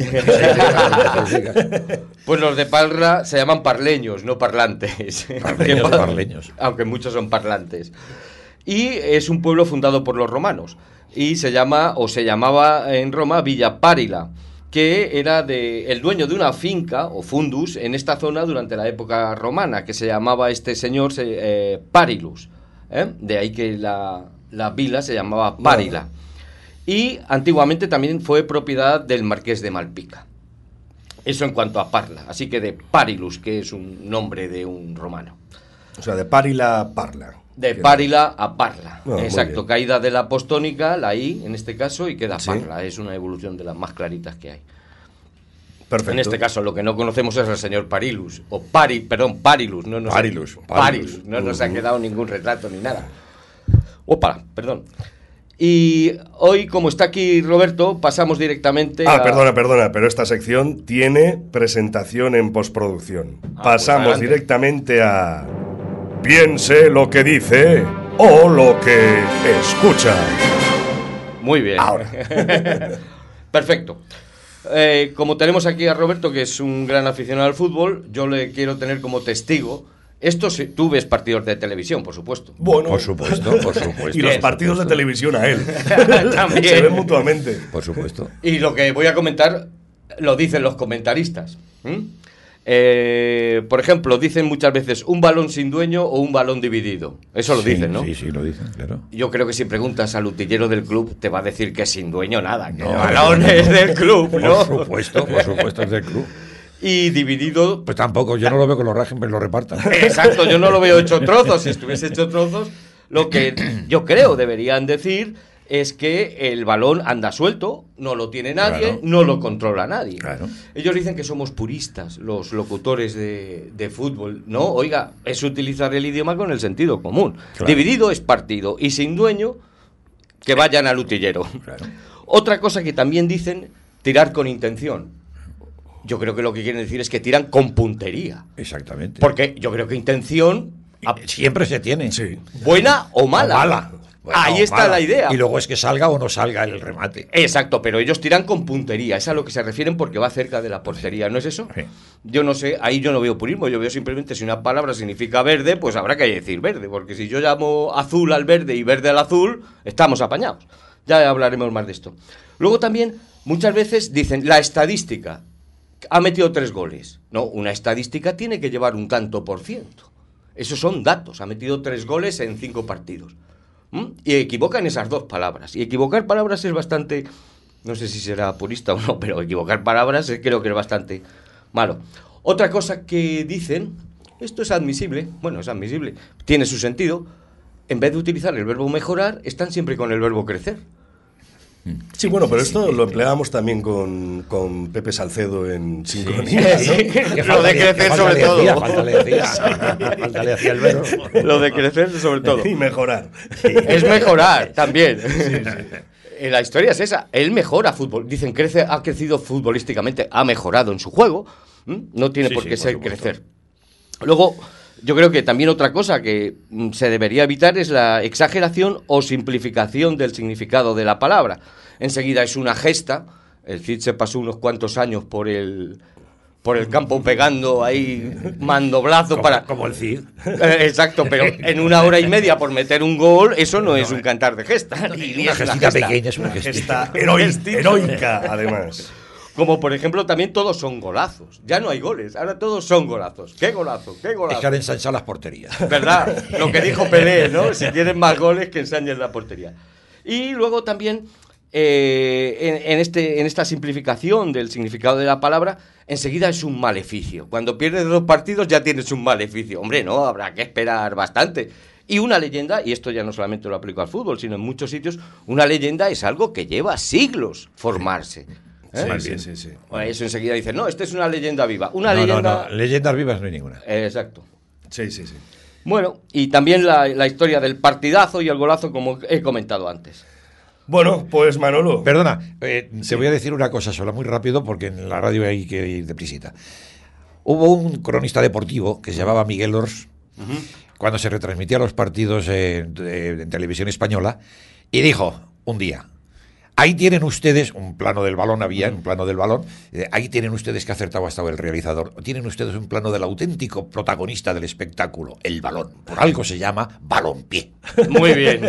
Pues los de Parla se llaman parleños, no parlantes. Parleños. Aunque muchos son parlantes. Y es un pueblo fundado por los romanos. Y se llamaba en Roma Villa Párila, que era el dueño de una finca o fundus en esta zona durante la época romana, que se llamaba este señor Parilus. De ahí que la vila se llamaba Párila. Y antiguamente también fue propiedad del marqués de Malpica. Eso en cuanto a Parla. Así que de Parilus, que es un nombre de un romano. O sea, de Párila a Parla. De Párila a Parla. Oh, exacto, caída de la apostónica, la I en este caso, y queda Parla. Es una evolución de las más claritas que hay. Perfecto. En este caso, lo que no conocemos es el señor Parilus. O Parilus. No nos Parilus. No nos ha quedado ningún retrato ni nada. Opa, perdón. Y hoy, como está aquí Roberto, pasamos directamente a... Perdona, pero esta sección tiene presentación en postproducción. Pasamos pues directamente a... Piense lo que dice o lo que escucha. Muy bien. Ahora. Perfecto. Como tenemos aquí a Roberto, que es un gran aficionado al fútbol, yo le quiero tener como testigo. Tú ves partidos de televisión, por supuesto. Bueno, por supuesto. Y los partidos de televisión a él. También. Se ven mutuamente. Por supuesto. Y lo que voy a comentar lo dicen los comentaristas. Por ejemplo, dicen muchas veces un balón sin dueño o un balón dividido. Eso lo dicen, ¿no? Sí, lo dicen, claro. Yo creo que si preguntas al utillero del club te va a decir que sin dueño nada, que el balón es del club, ¿no? Por supuesto es del club. Y dividido... Pues tampoco, yo no lo veo que lo rajen, pero lo repartan. Exacto, yo no lo veo hecho trozos. Si estuviese hecho trozos, lo que yo creo deberían decir es que el balón anda suelto, no lo tiene nadie, claro. No lo controla nadie. Claro. Ellos dicen que somos puristas, los locutores de fútbol. No, oiga, es utilizar el idioma con el sentido común. Claro. Dividido es partido y sin dueño, que vayan al utillero. Claro. Otra cosa que también dicen, tirar con intención. Yo creo que lo que quieren decir es que tiran con puntería. Exactamente. Porque yo creo que intención... siempre se tiene. Sí. Buena o mala. Bueno, ahí está mala. La idea. Y luego es que salga o no salga el remate. Exacto, pero ellos tiran con puntería. Es a lo que se refieren porque va cerca de la portería, ¿no es eso? Sí. Yo no sé, ahí yo no veo purismo. Yo veo simplemente si una palabra significa verde, pues habrá que decir verde. Porque si yo llamo azul al verde y verde al azul, estamos apañados. Ya hablaremos más de esto. Luego también, muchas veces dicen la estadística. Ha metido 3 goles. No, una estadística tiene que llevar un tanto por ciento. Esos son datos. Ha metido 3 goles en 5 partidos. Y equivocan esas 2 palabras. Y equivocar palabras es bastante... No sé si será purista o no, pero equivocar palabras creo que es bastante malo. Otra cosa que dicen Esto es admisible, bueno, es admisible, tiene su sentido. En vez de utilizar el verbo mejorar, están siempre con el verbo crecer. Sí, bueno, pero esto lo empleábamos también con Pepe Salcedo en Sincronía, ¿no? Lo de crecer sobre todo. Falta le decía el verbo. Lo de crecer sobre todo. Y mejorar. Es mejorar también. La historia es esa. Él mejora fútbol. Dicen, ha crecido futbolísticamente, ha mejorado en su juego. No tiene por qué ser crecer. Luego, yo creo que también otra cosa que se debería evitar es la exageración o simplificación del significado de la palabra. Enseguida es una gesta. El Cid se pasó unos cuantos años por el campo pegando ahí mandoblazo como el Cid. Exacto, pero en 1 hora y media por meter un gol, eso no es un cantar de gesta. Ni Una es una gestita gesta. pequeña, es una gestita. Heroica, además. Como por ejemplo también todos son golazos. Ya no hay goles, ahora todos son golazos. ¡Qué golazo, qué golazo! Es que han ensanchado las porterías. ¿Verdad? Lo que dijo Pelé, ¿no? Si tienen más goles, que ensañen la portería. Y luego también, en esta simplificación del significado de la palabra, enseguida es un maleficio. Cuando pierdes 2 partidos ya tienes un maleficio. Hombre, no, habrá que esperar bastante. Y una leyenda, y esto ya no solamente lo aplico al fútbol, sino en muchos sitios, una leyenda es algo que lleva siglos formarse. Sí. Eso enseguida dicen, no, esta es una leyenda viva. No, leyendas vivas no hay ninguna. Exacto. Sí. Bueno, y también la historia del partidazo y el golazo, como he comentado antes. Bueno, pues Manolo. Perdona, te voy a decir una cosa sola, muy rápido, porque en la radio hay que ir deprisita. Hubo un cronista deportivo que se llamaba Miguel Ors, cuando se retransmitía los partidos en televisión española, y dijo un día: ahí tienen ustedes, un plano del balón, ahí tienen ustedes, que acertado ha estado el realizador, tienen ustedes un plano del auténtico protagonista del espectáculo, el balón. Por algo se llama balompié. Muy bien.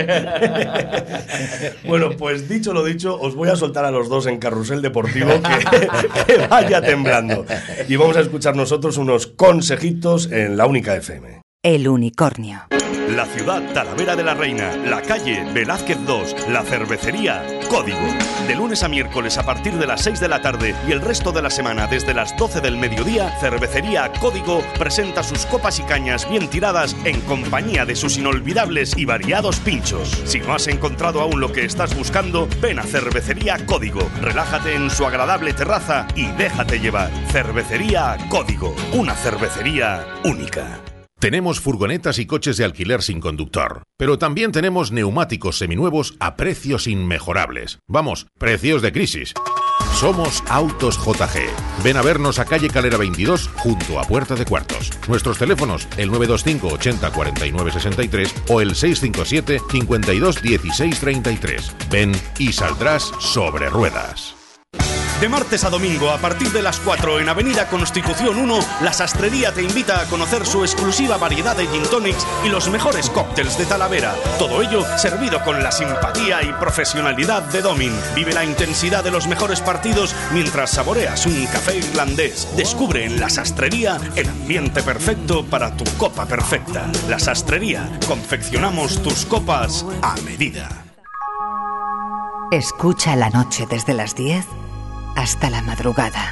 Bueno, pues dicho lo dicho, os voy a soltar a los dos en carrusel deportivo que vaya temblando. Y vamos a escuchar nosotros unos consejitos en La Única FM. El unicornio. La ciudad Talavera de la Reina, la calle Velázquez 2, la cervecería Código. De lunes a miércoles a partir de las 6 de la tarde y el resto de la semana desde las 12 del mediodía, Cervecería Código presenta sus copas y cañas bien tiradas en compañía de sus inolvidables y variados pinchos. Si no has encontrado aún lo que estás buscando, ven a Cervecería Código. Relájate en su agradable terraza y déjate llevar. Cervecería Código, una cervecería única. Tenemos furgonetas y coches de alquiler sin conductor, pero también tenemos neumáticos seminuevos a precios inmejorables. Vamos, precios de crisis. Somos Autos JG. Ven a vernos a calle Calera 22, junto a Puerta de Cuartos. Nuestros teléfonos, el 925 80 49 63 o el 657 52 16 33. Ven y saldrás sobre ruedas. De martes a domingo, a partir de las 4 en Avenida Constitución 1, La Sastrería te invita a conocer su exclusiva variedad de gin tonics y los mejores cócteles de Talavera. Todo ello servido con la simpatía y profesionalidad de Domin. Vive la intensidad de los mejores partidos mientras saboreas un café irlandés. Descubre en La Sastrería el ambiente perfecto para tu copa perfecta. La Sastrería, confeccionamos tus copas a medida. Escucha la noche desde las 10 hasta la madrugada.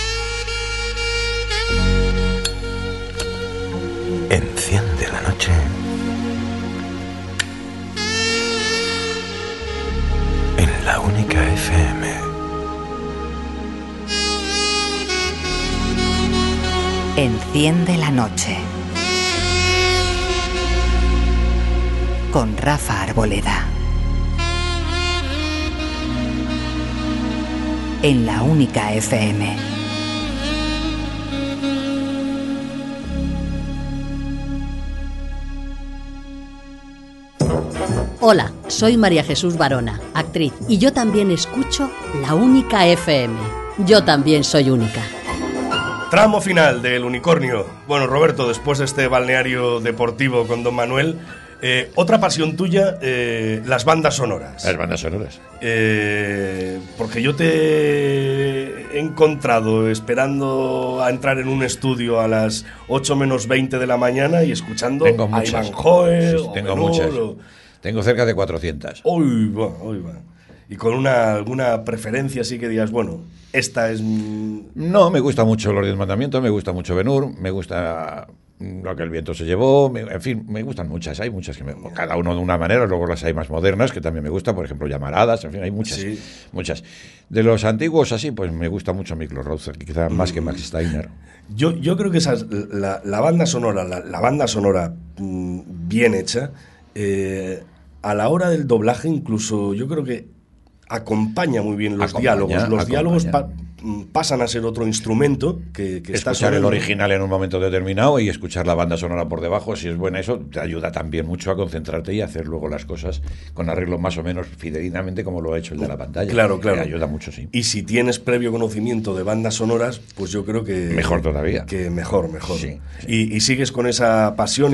Enciende la noche en La Única FM. Enciende la noche con Rafa Arboleda. En La Única FM. Hola, soy María Jesús Barona, actriz, y yo también escucho La Única FM. Yo también soy única. Tramo final del Unicornio. Bueno, Roberto, después de este balneario deportivo con Don Manuel, otra pasión tuya, las bandas sonoras. Las bandas sonoras. Porque yo te he encontrado esperando a entrar en un estudio a las 8 menos 20 de la mañana y escuchando a Ivanhoe. Tengo muchas. Tengo cerca de 400. Uy, va. Y con alguna preferencia así que digas, bueno, esta es... No, me gusta mucho Los 10 Mandamientos, me gusta mucho Ben-Hur, me gusta Lo que el viento se llevó, en fin, me gustan muchas, hay muchas que cada uno de una manera, luego las hay más modernas que también me gustan, por ejemplo, Llamaradas, en fin, hay muchas, muchas. De los antiguos así, pues me gusta mucho Miklos Rozsa, quizá más que Max Steiner. Yo creo que la banda sonora, la banda sonora bien hecha, a la hora del doblaje incluso yo creo que acompaña muy bien los diálogos. Los diálogos pasan a ser otro instrumento que está escuchar el original en un momento determinado y escuchar la banda sonora por debajo, si es buena, eso te ayuda también mucho a concentrarte y a hacer luego las cosas con arreglo más o menos fidedignamente como lo ha hecho el de la pantalla. Claro. Te ayuda mucho, sí. Y si tienes previo conocimiento de bandas sonoras, pues yo creo que... Mejor todavía. Que mejor. Sí. Y sigues con esa pasión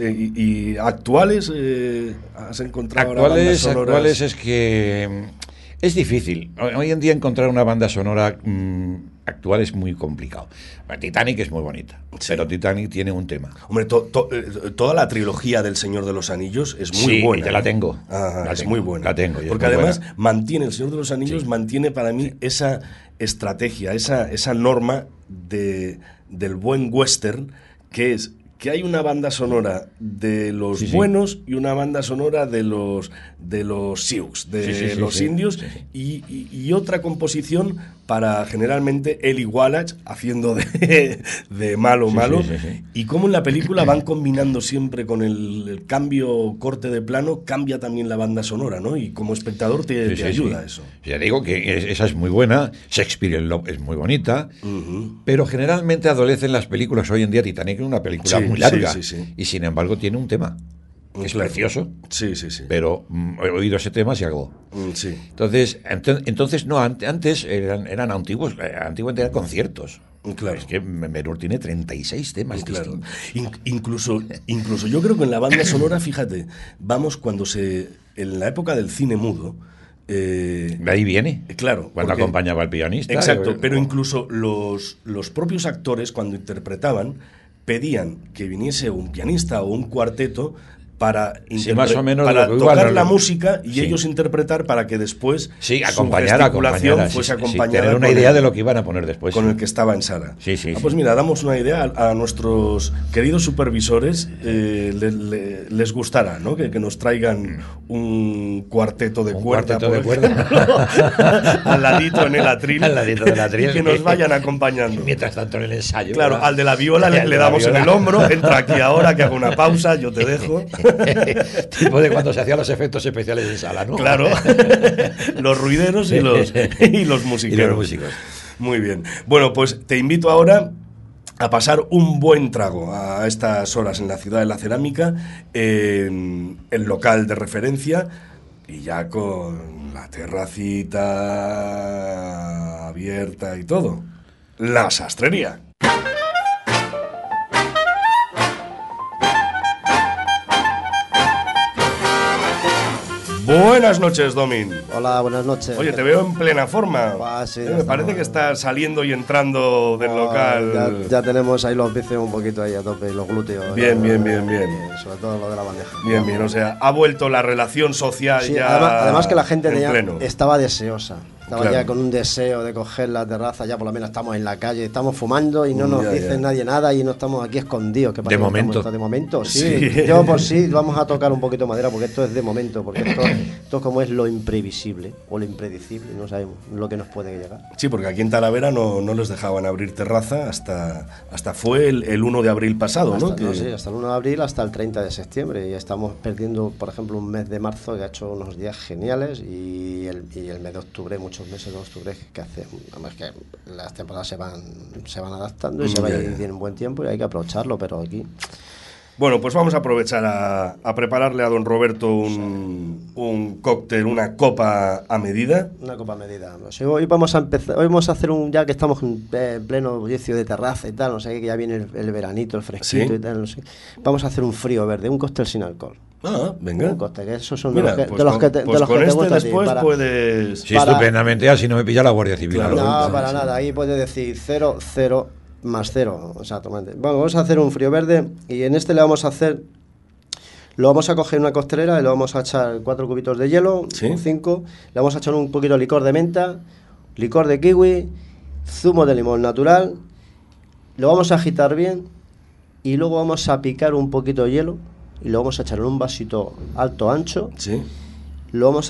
y actuales, ¿has encontrado bandas sonoras? Actuales es que... Es difícil. Hoy en día encontrar una banda sonora actual es muy complicado. Titanic es muy bonita, pero Titanic tiene un tema. Hombre, toda la trilogía del Señor de los Anillos es muy buena. Sí, la tengo. Muy buena. La tengo. Porque además mantiene, el Señor de los Anillos mantiene para mí esa estrategia, esa norma del buen western, que es que hay una banda sonora de los buenos y una banda sonora de los Sioux, de los indios, y otra composición para generalmente Eli Wallach haciendo de malo. Y como en la película van combinando siempre con el cambio corte de plano, cambia también la banda sonora, ¿no? Y como espectador te ayuda eso. Ya digo que esa es muy buena, Shakespeare in Love es muy bonita, pero generalmente adolecen las películas hoy en día. Titanic es una película muy larga y sin embargo tiene un tema que es precioso, pero he oído ese tema y algo. Entonces no, antes eran antiguos, antiguamente eran conciertos. Claro. Es que Ben-Hur tiene 36 temas distintos. Incluso yo creo que en la banda sonora, fíjate, vamos en la época del cine mudo, de ahí viene, claro, cuando acompañaba al pianista. Exacto, pero incluso los propios actores cuando interpretaban pedían que viniese un pianista o un cuarteto para más o menos para igual, tocar la música y ellos interpretar para que después acompañara, fuese acompañada tener una idea de lo que iban a poner después con el que estaba en sala. Pues mira, damos una idea a nuestros queridos supervisores, les gustará, ¿no? Que nos traigan un cuarteto de cuerda, al ladito en el atril, y que nos vayan acompañando mientras tanto en el ensayo. Claro, al de la viola le damos en el hombro, entra aquí ahora, que haga una pausa, yo te dejo. Tipo de cuando se hacían los efectos especiales en sala, ¿no? Claro, los ruideros y los músicos. Muy bien. Bueno, pues te invito ahora a pasar un buen trago a estas horas en la Ciudad de la Cerámica, en el local de referencia, y ya con la terracita abierta y todo. La Sastrería. Buenas noches, Domin. Hola, buenas noches. Oye, te veo en plena forma. Me parece que estás saliendo y entrando del local. Ya tenemos ahí los bíceps un poquito ahí a tope y los glúteos. Bien. Sobre todo lo de la bandeja. Bien. O sea, ha vuelto la relación social ya. Además que la gente estaba deseosa. Claro. Ya con un deseo de coger la terraza, ya por lo menos estamos en la calle, estamos fumando y no nos dice nadie nada y no estamos aquí escondidos. De momento, sí. Yo por sí vamos a tocar un poquito madera porque esto es de momento, porque esto como es lo imprevisible o lo impredecible, no sabemos lo que nos puede llegar. Sí, porque aquí en Talavera no les dejaban abrir terraza hasta fue el 1 de abril pasado, ¿no? Sí, hasta el 1 de abril hasta el 30 de septiembre y estamos perdiendo, por ejemplo, un mes de marzo que ha hecho unos días geniales y el mes de octubre, muchos meses de octubre que hace, además que las temporadas se van adaptando y se va a ir en buen tiempo y hay que aprovecharlo, pero aquí... Bueno, pues vamos a aprovechar a prepararle a don Roberto un cóctel, una copa a medida. Una copa a medida. No sé, hoy vamos a hacer ya que estamos en pleno bullicio de terraza y tal, no sé, que ya viene el veranito, el fresquito y tal, no sé. Vamos a hacer un frío verde, un cóctel sin alcohol. Venga. Un cóctel, que esos son de los que te gusta después a ti. Puedes... Sí, estupendamente, así no me pilla la Guardia Civil. Claro, no, para nada, ahí puedes decir 0, 0 más 0, exactamente. Bueno, vamos a hacer un frío verde y en este le vamos a hacer Lo vamos a coger en una costelera y le vamos a echar 4 cubitos de hielo, Sí. o 5. Le vamos a echar un poquito de licor de menta, licor de kiwi, zumo de limón natural. Lo vamos a agitar bien y luego vamos a picar un poquito de hielo y lo vamos a echar en un vasito alto, ancho. Sí. Lo vamos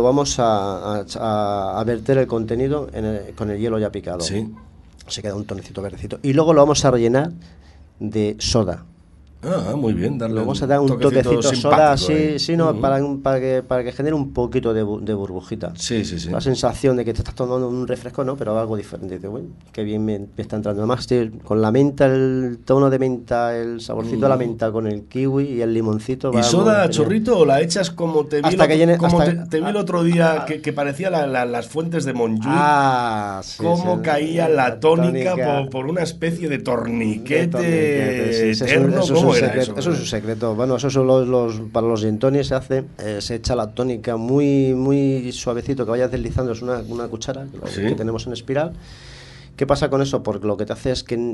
a verter el contenido con el hielo ya picado. Sí. Se queda un tonecito verdecito. Y luego lo vamos a rellenar de soda. Ah, muy bien, darle Lo vamos a dar un toquecito soda así, para que genere un poquito de burbujita. Sí, sí, sí. La sensación de que te estás tomando un refresco, ¿no? Pero algo diferente. Dices, bueno, qué bien me está entrando. Además, con la menta, el tono de menta, el saborcito de la menta con el kiwi y el limoncito. ¿Y soda a chorrito o la echas como te vi, te vi el otro día que parecía las fuentes de Montjuïc? Ah, sí, cómo sí, caía la tónica por una especie de torniquete eterno. Eso es un secreto. Bueno, eso son para los gin tonics se echa la tónica muy muy suavecito, que vayas deslizando, es una cuchara que tenemos en espiral. ¿Qué pasa con eso? Porque lo que te hace es que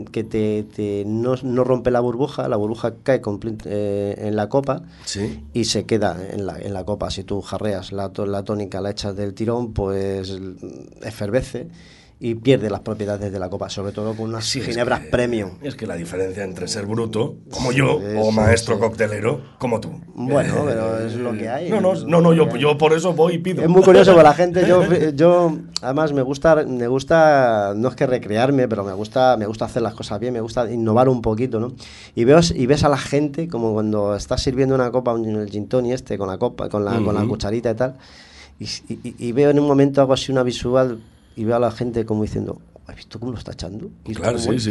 no rompe la burbuja cae en la copa y se queda en la copa. Si tú jarreas la tónica, la echas del tirón, pues efervece y pierde las propiedades de la copa, sobre todo con unas ginebras premium. Es que la diferencia entre ser bruto, como yo, o maestro coctelero, como tú. Bueno, pero es lo que hay. No, yo por eso voy y pido. Es muy curioso, porque la gente, yo además me gusta, no es que recrearme, pero me gusta hacer las cosas bien, me gusta innovar un poquito, ¿no? Y ves a la gente, como cuando estás sirviendo una copa, el gin tonic con la copa, con la cucharita y tal, y veo en un momento algo así, una visual, y veo a la gente como diciendo, ¿has visto cómo lo está echando? Y claro, sí.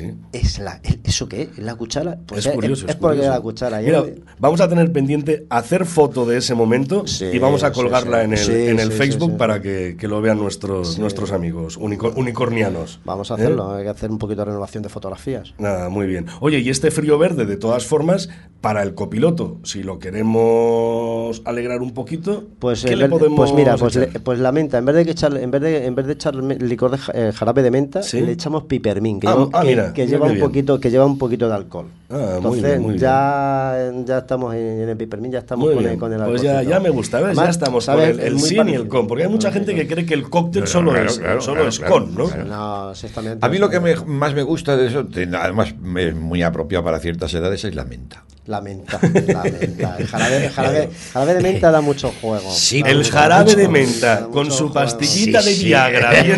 ¿Eso qué es? ¿Es la cuchara? Pues es curioso. Es porque la cuchara. Mira, vamos a tener pendiente hacer foto de ese momento y vamos a colgarla en el Facebook para que lo vean nuestros amigos unicornianos. Vamos a hacerlo, hay que hacer un poquito de renovación de fotografías. Nada, muy bien. Oye, y este frío verde, de todas formas, para el copiloto, si lo queremos alegrar un poquito, ¿qué le podemos echar? Pues la menta, en vez de echar licor de jarabe de menta, le echamos pipermín, que lleva un poquito de alcohol. Entonces muy bien. ya estamos en el pipermín, ya estamos con el alcohol. Pues ya me gusta, ¿ves? Ya estamos con el sin y el con, porque hay mucha gente que cree que el cóctel solo es con, ¿no? No, a mí lo que más me gusta de eso, además es muy apropiado para ciertas edades, es la menta. La menta. El jarabe de menta da mucho juego. Sí, el jarabe de menta con su pastillita de Viagra bien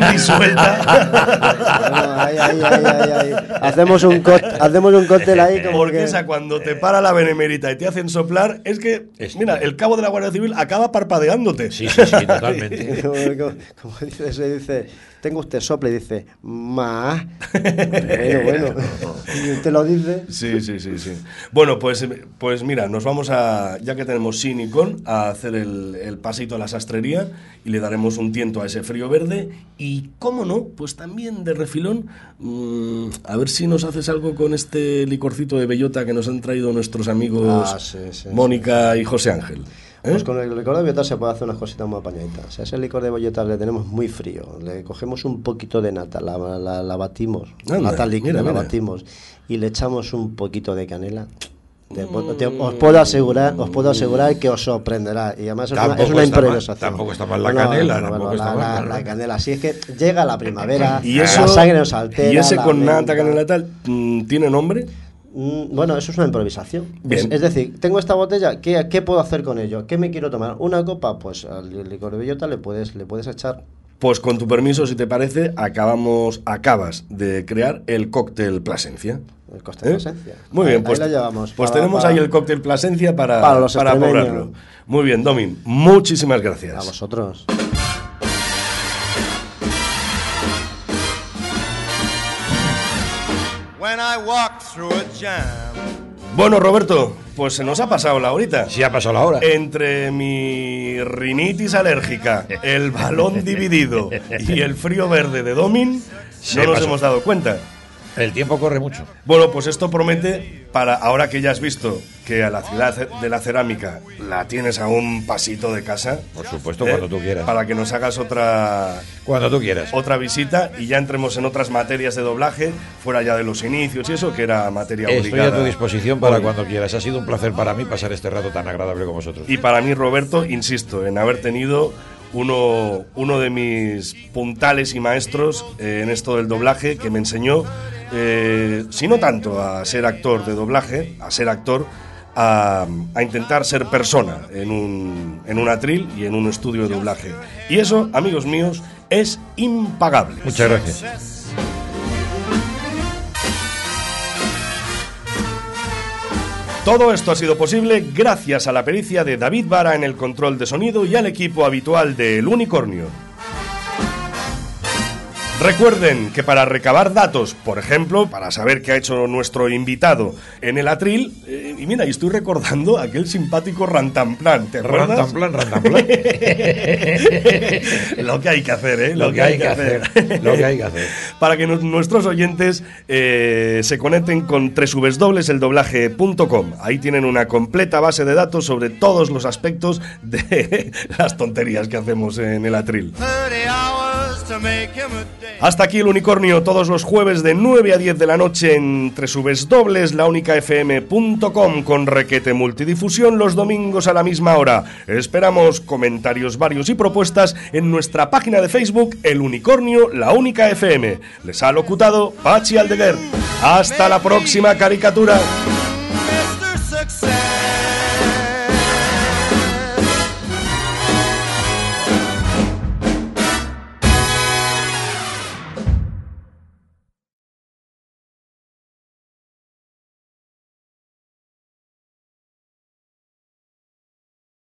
disuelta. Ay. Hacemos un cóctel ahí. Porque esa, cuando te para la benemérita y te hacen soplar, es que, mira, el cabo de la Guardia Civil acaba parpadeándote. Sí, totalmente. Como dice, tengo usted sople, y dice, ma. Bueno. Y usted lo dice. Sí. Bueno, pues mira, nos vamos ya que tenemos sin y con, a hacer el pasito a la sastrería y le daremos un tiento a ese frío verde. Y, cómo no, pues también de refilón, a ver si nos haces algo con este licorcito de bellota que nos han traído nuestros amigos Mónica y José Ángel. Pues con el licor de bellota se puede hacer unas cositas muy apañaditas. O sea, ese licor de bellota le tenemos muy frío. Le cogemos un poquito de nata, la batimos, nata líquida, la batimos y le echamos un poquito de canela. Os puedo asegurar que os sorprenderá. Y además es una improvisación. Tampoco está mal la canela. La canela. Así es que llega la primavera, y la sangre nos altera. ¿Y ese con nata, canela tal, tiene nombre? Bueno, eso es una improvisación. Es decir, tengo esta botella, ¿qué puedo hacer con ello? ¿Qué me quiero tomar? ¿Una copa? Pues al licor de bellota le puedes echar. Pues con tu permiso, si te parece, acabas de crear el cóctel Plasencia. El cóctel Plasencia. Muy bien, pues, ahí lo llevamos. Pues tenemos ahí el cóctel Plasencia para probarlo. Muy bien, Domin, muchísimas gracias. A vosotros. Bueno, Roberto, pues se nos ha pasado la horita. Sí, ha pasado la hora. Entre mi rinitis alérgica, el balón dividido y el frío verde de Domin, no nos hemos dado cuenta. El tiempo corre mucho. Bueno, pues esto promete para ahora que ya has visto que a la ciudad de la cerámica la tienes a un pasito de casa. Por supuesto, cuando tú quieras. Para que nos hagas otra... Cuando tú quieras. Otra visita y ya entremos en otras materias de doblaje, fuera ya de los inicios y eso, que era materia obligada. Estoy a tu disposición para cuando quieras. Ha sido un placer para mí pasar este rato tan agradable con vosotros. Y para mí, Roberto, insisto, en haber tenido uno de mis puntales y maestros en esto del doblaje, que me enseñó, si no tanto a ser actor de doblaje, a ser actor, a intentar ser persona en un atril y en un estudio de doblaje. Y eso, amigos míos, es impagable. Muchas gracias. Todo esto ha sido posible gracias a la pericia de David Vara en el control de sonido y al equipo habitual de El Unicornio. Recuerden que para recabar datos, por ejemplo, para saber qué ha hecho nuestro invitado en el atril, y mira, y estoy recordando aquel simpático Rantanplan, ¿te acuerdas? Rantanplan. Lo que hay que hacer, ¿eh? Lo que hay que hacer. Para que nuestros oyentes se conecten con www.eldoblaje.com. Ahí tienen una completa base de datos sobre todos los aspectos de las tonterías que hacemos en el atril. Hasta aquí El Unicornio, todos los jueves de 9 a 10 de la noche en www.launicafm.com, con requete multidifusión los domingos a la misma hora. Esperamos comentarios varios y propuestas en nuestra página de Facebook El Unicornio, La Única FM. Les ha locutado Pachi Aldeguer. Hasta la próxima caricatura. Success.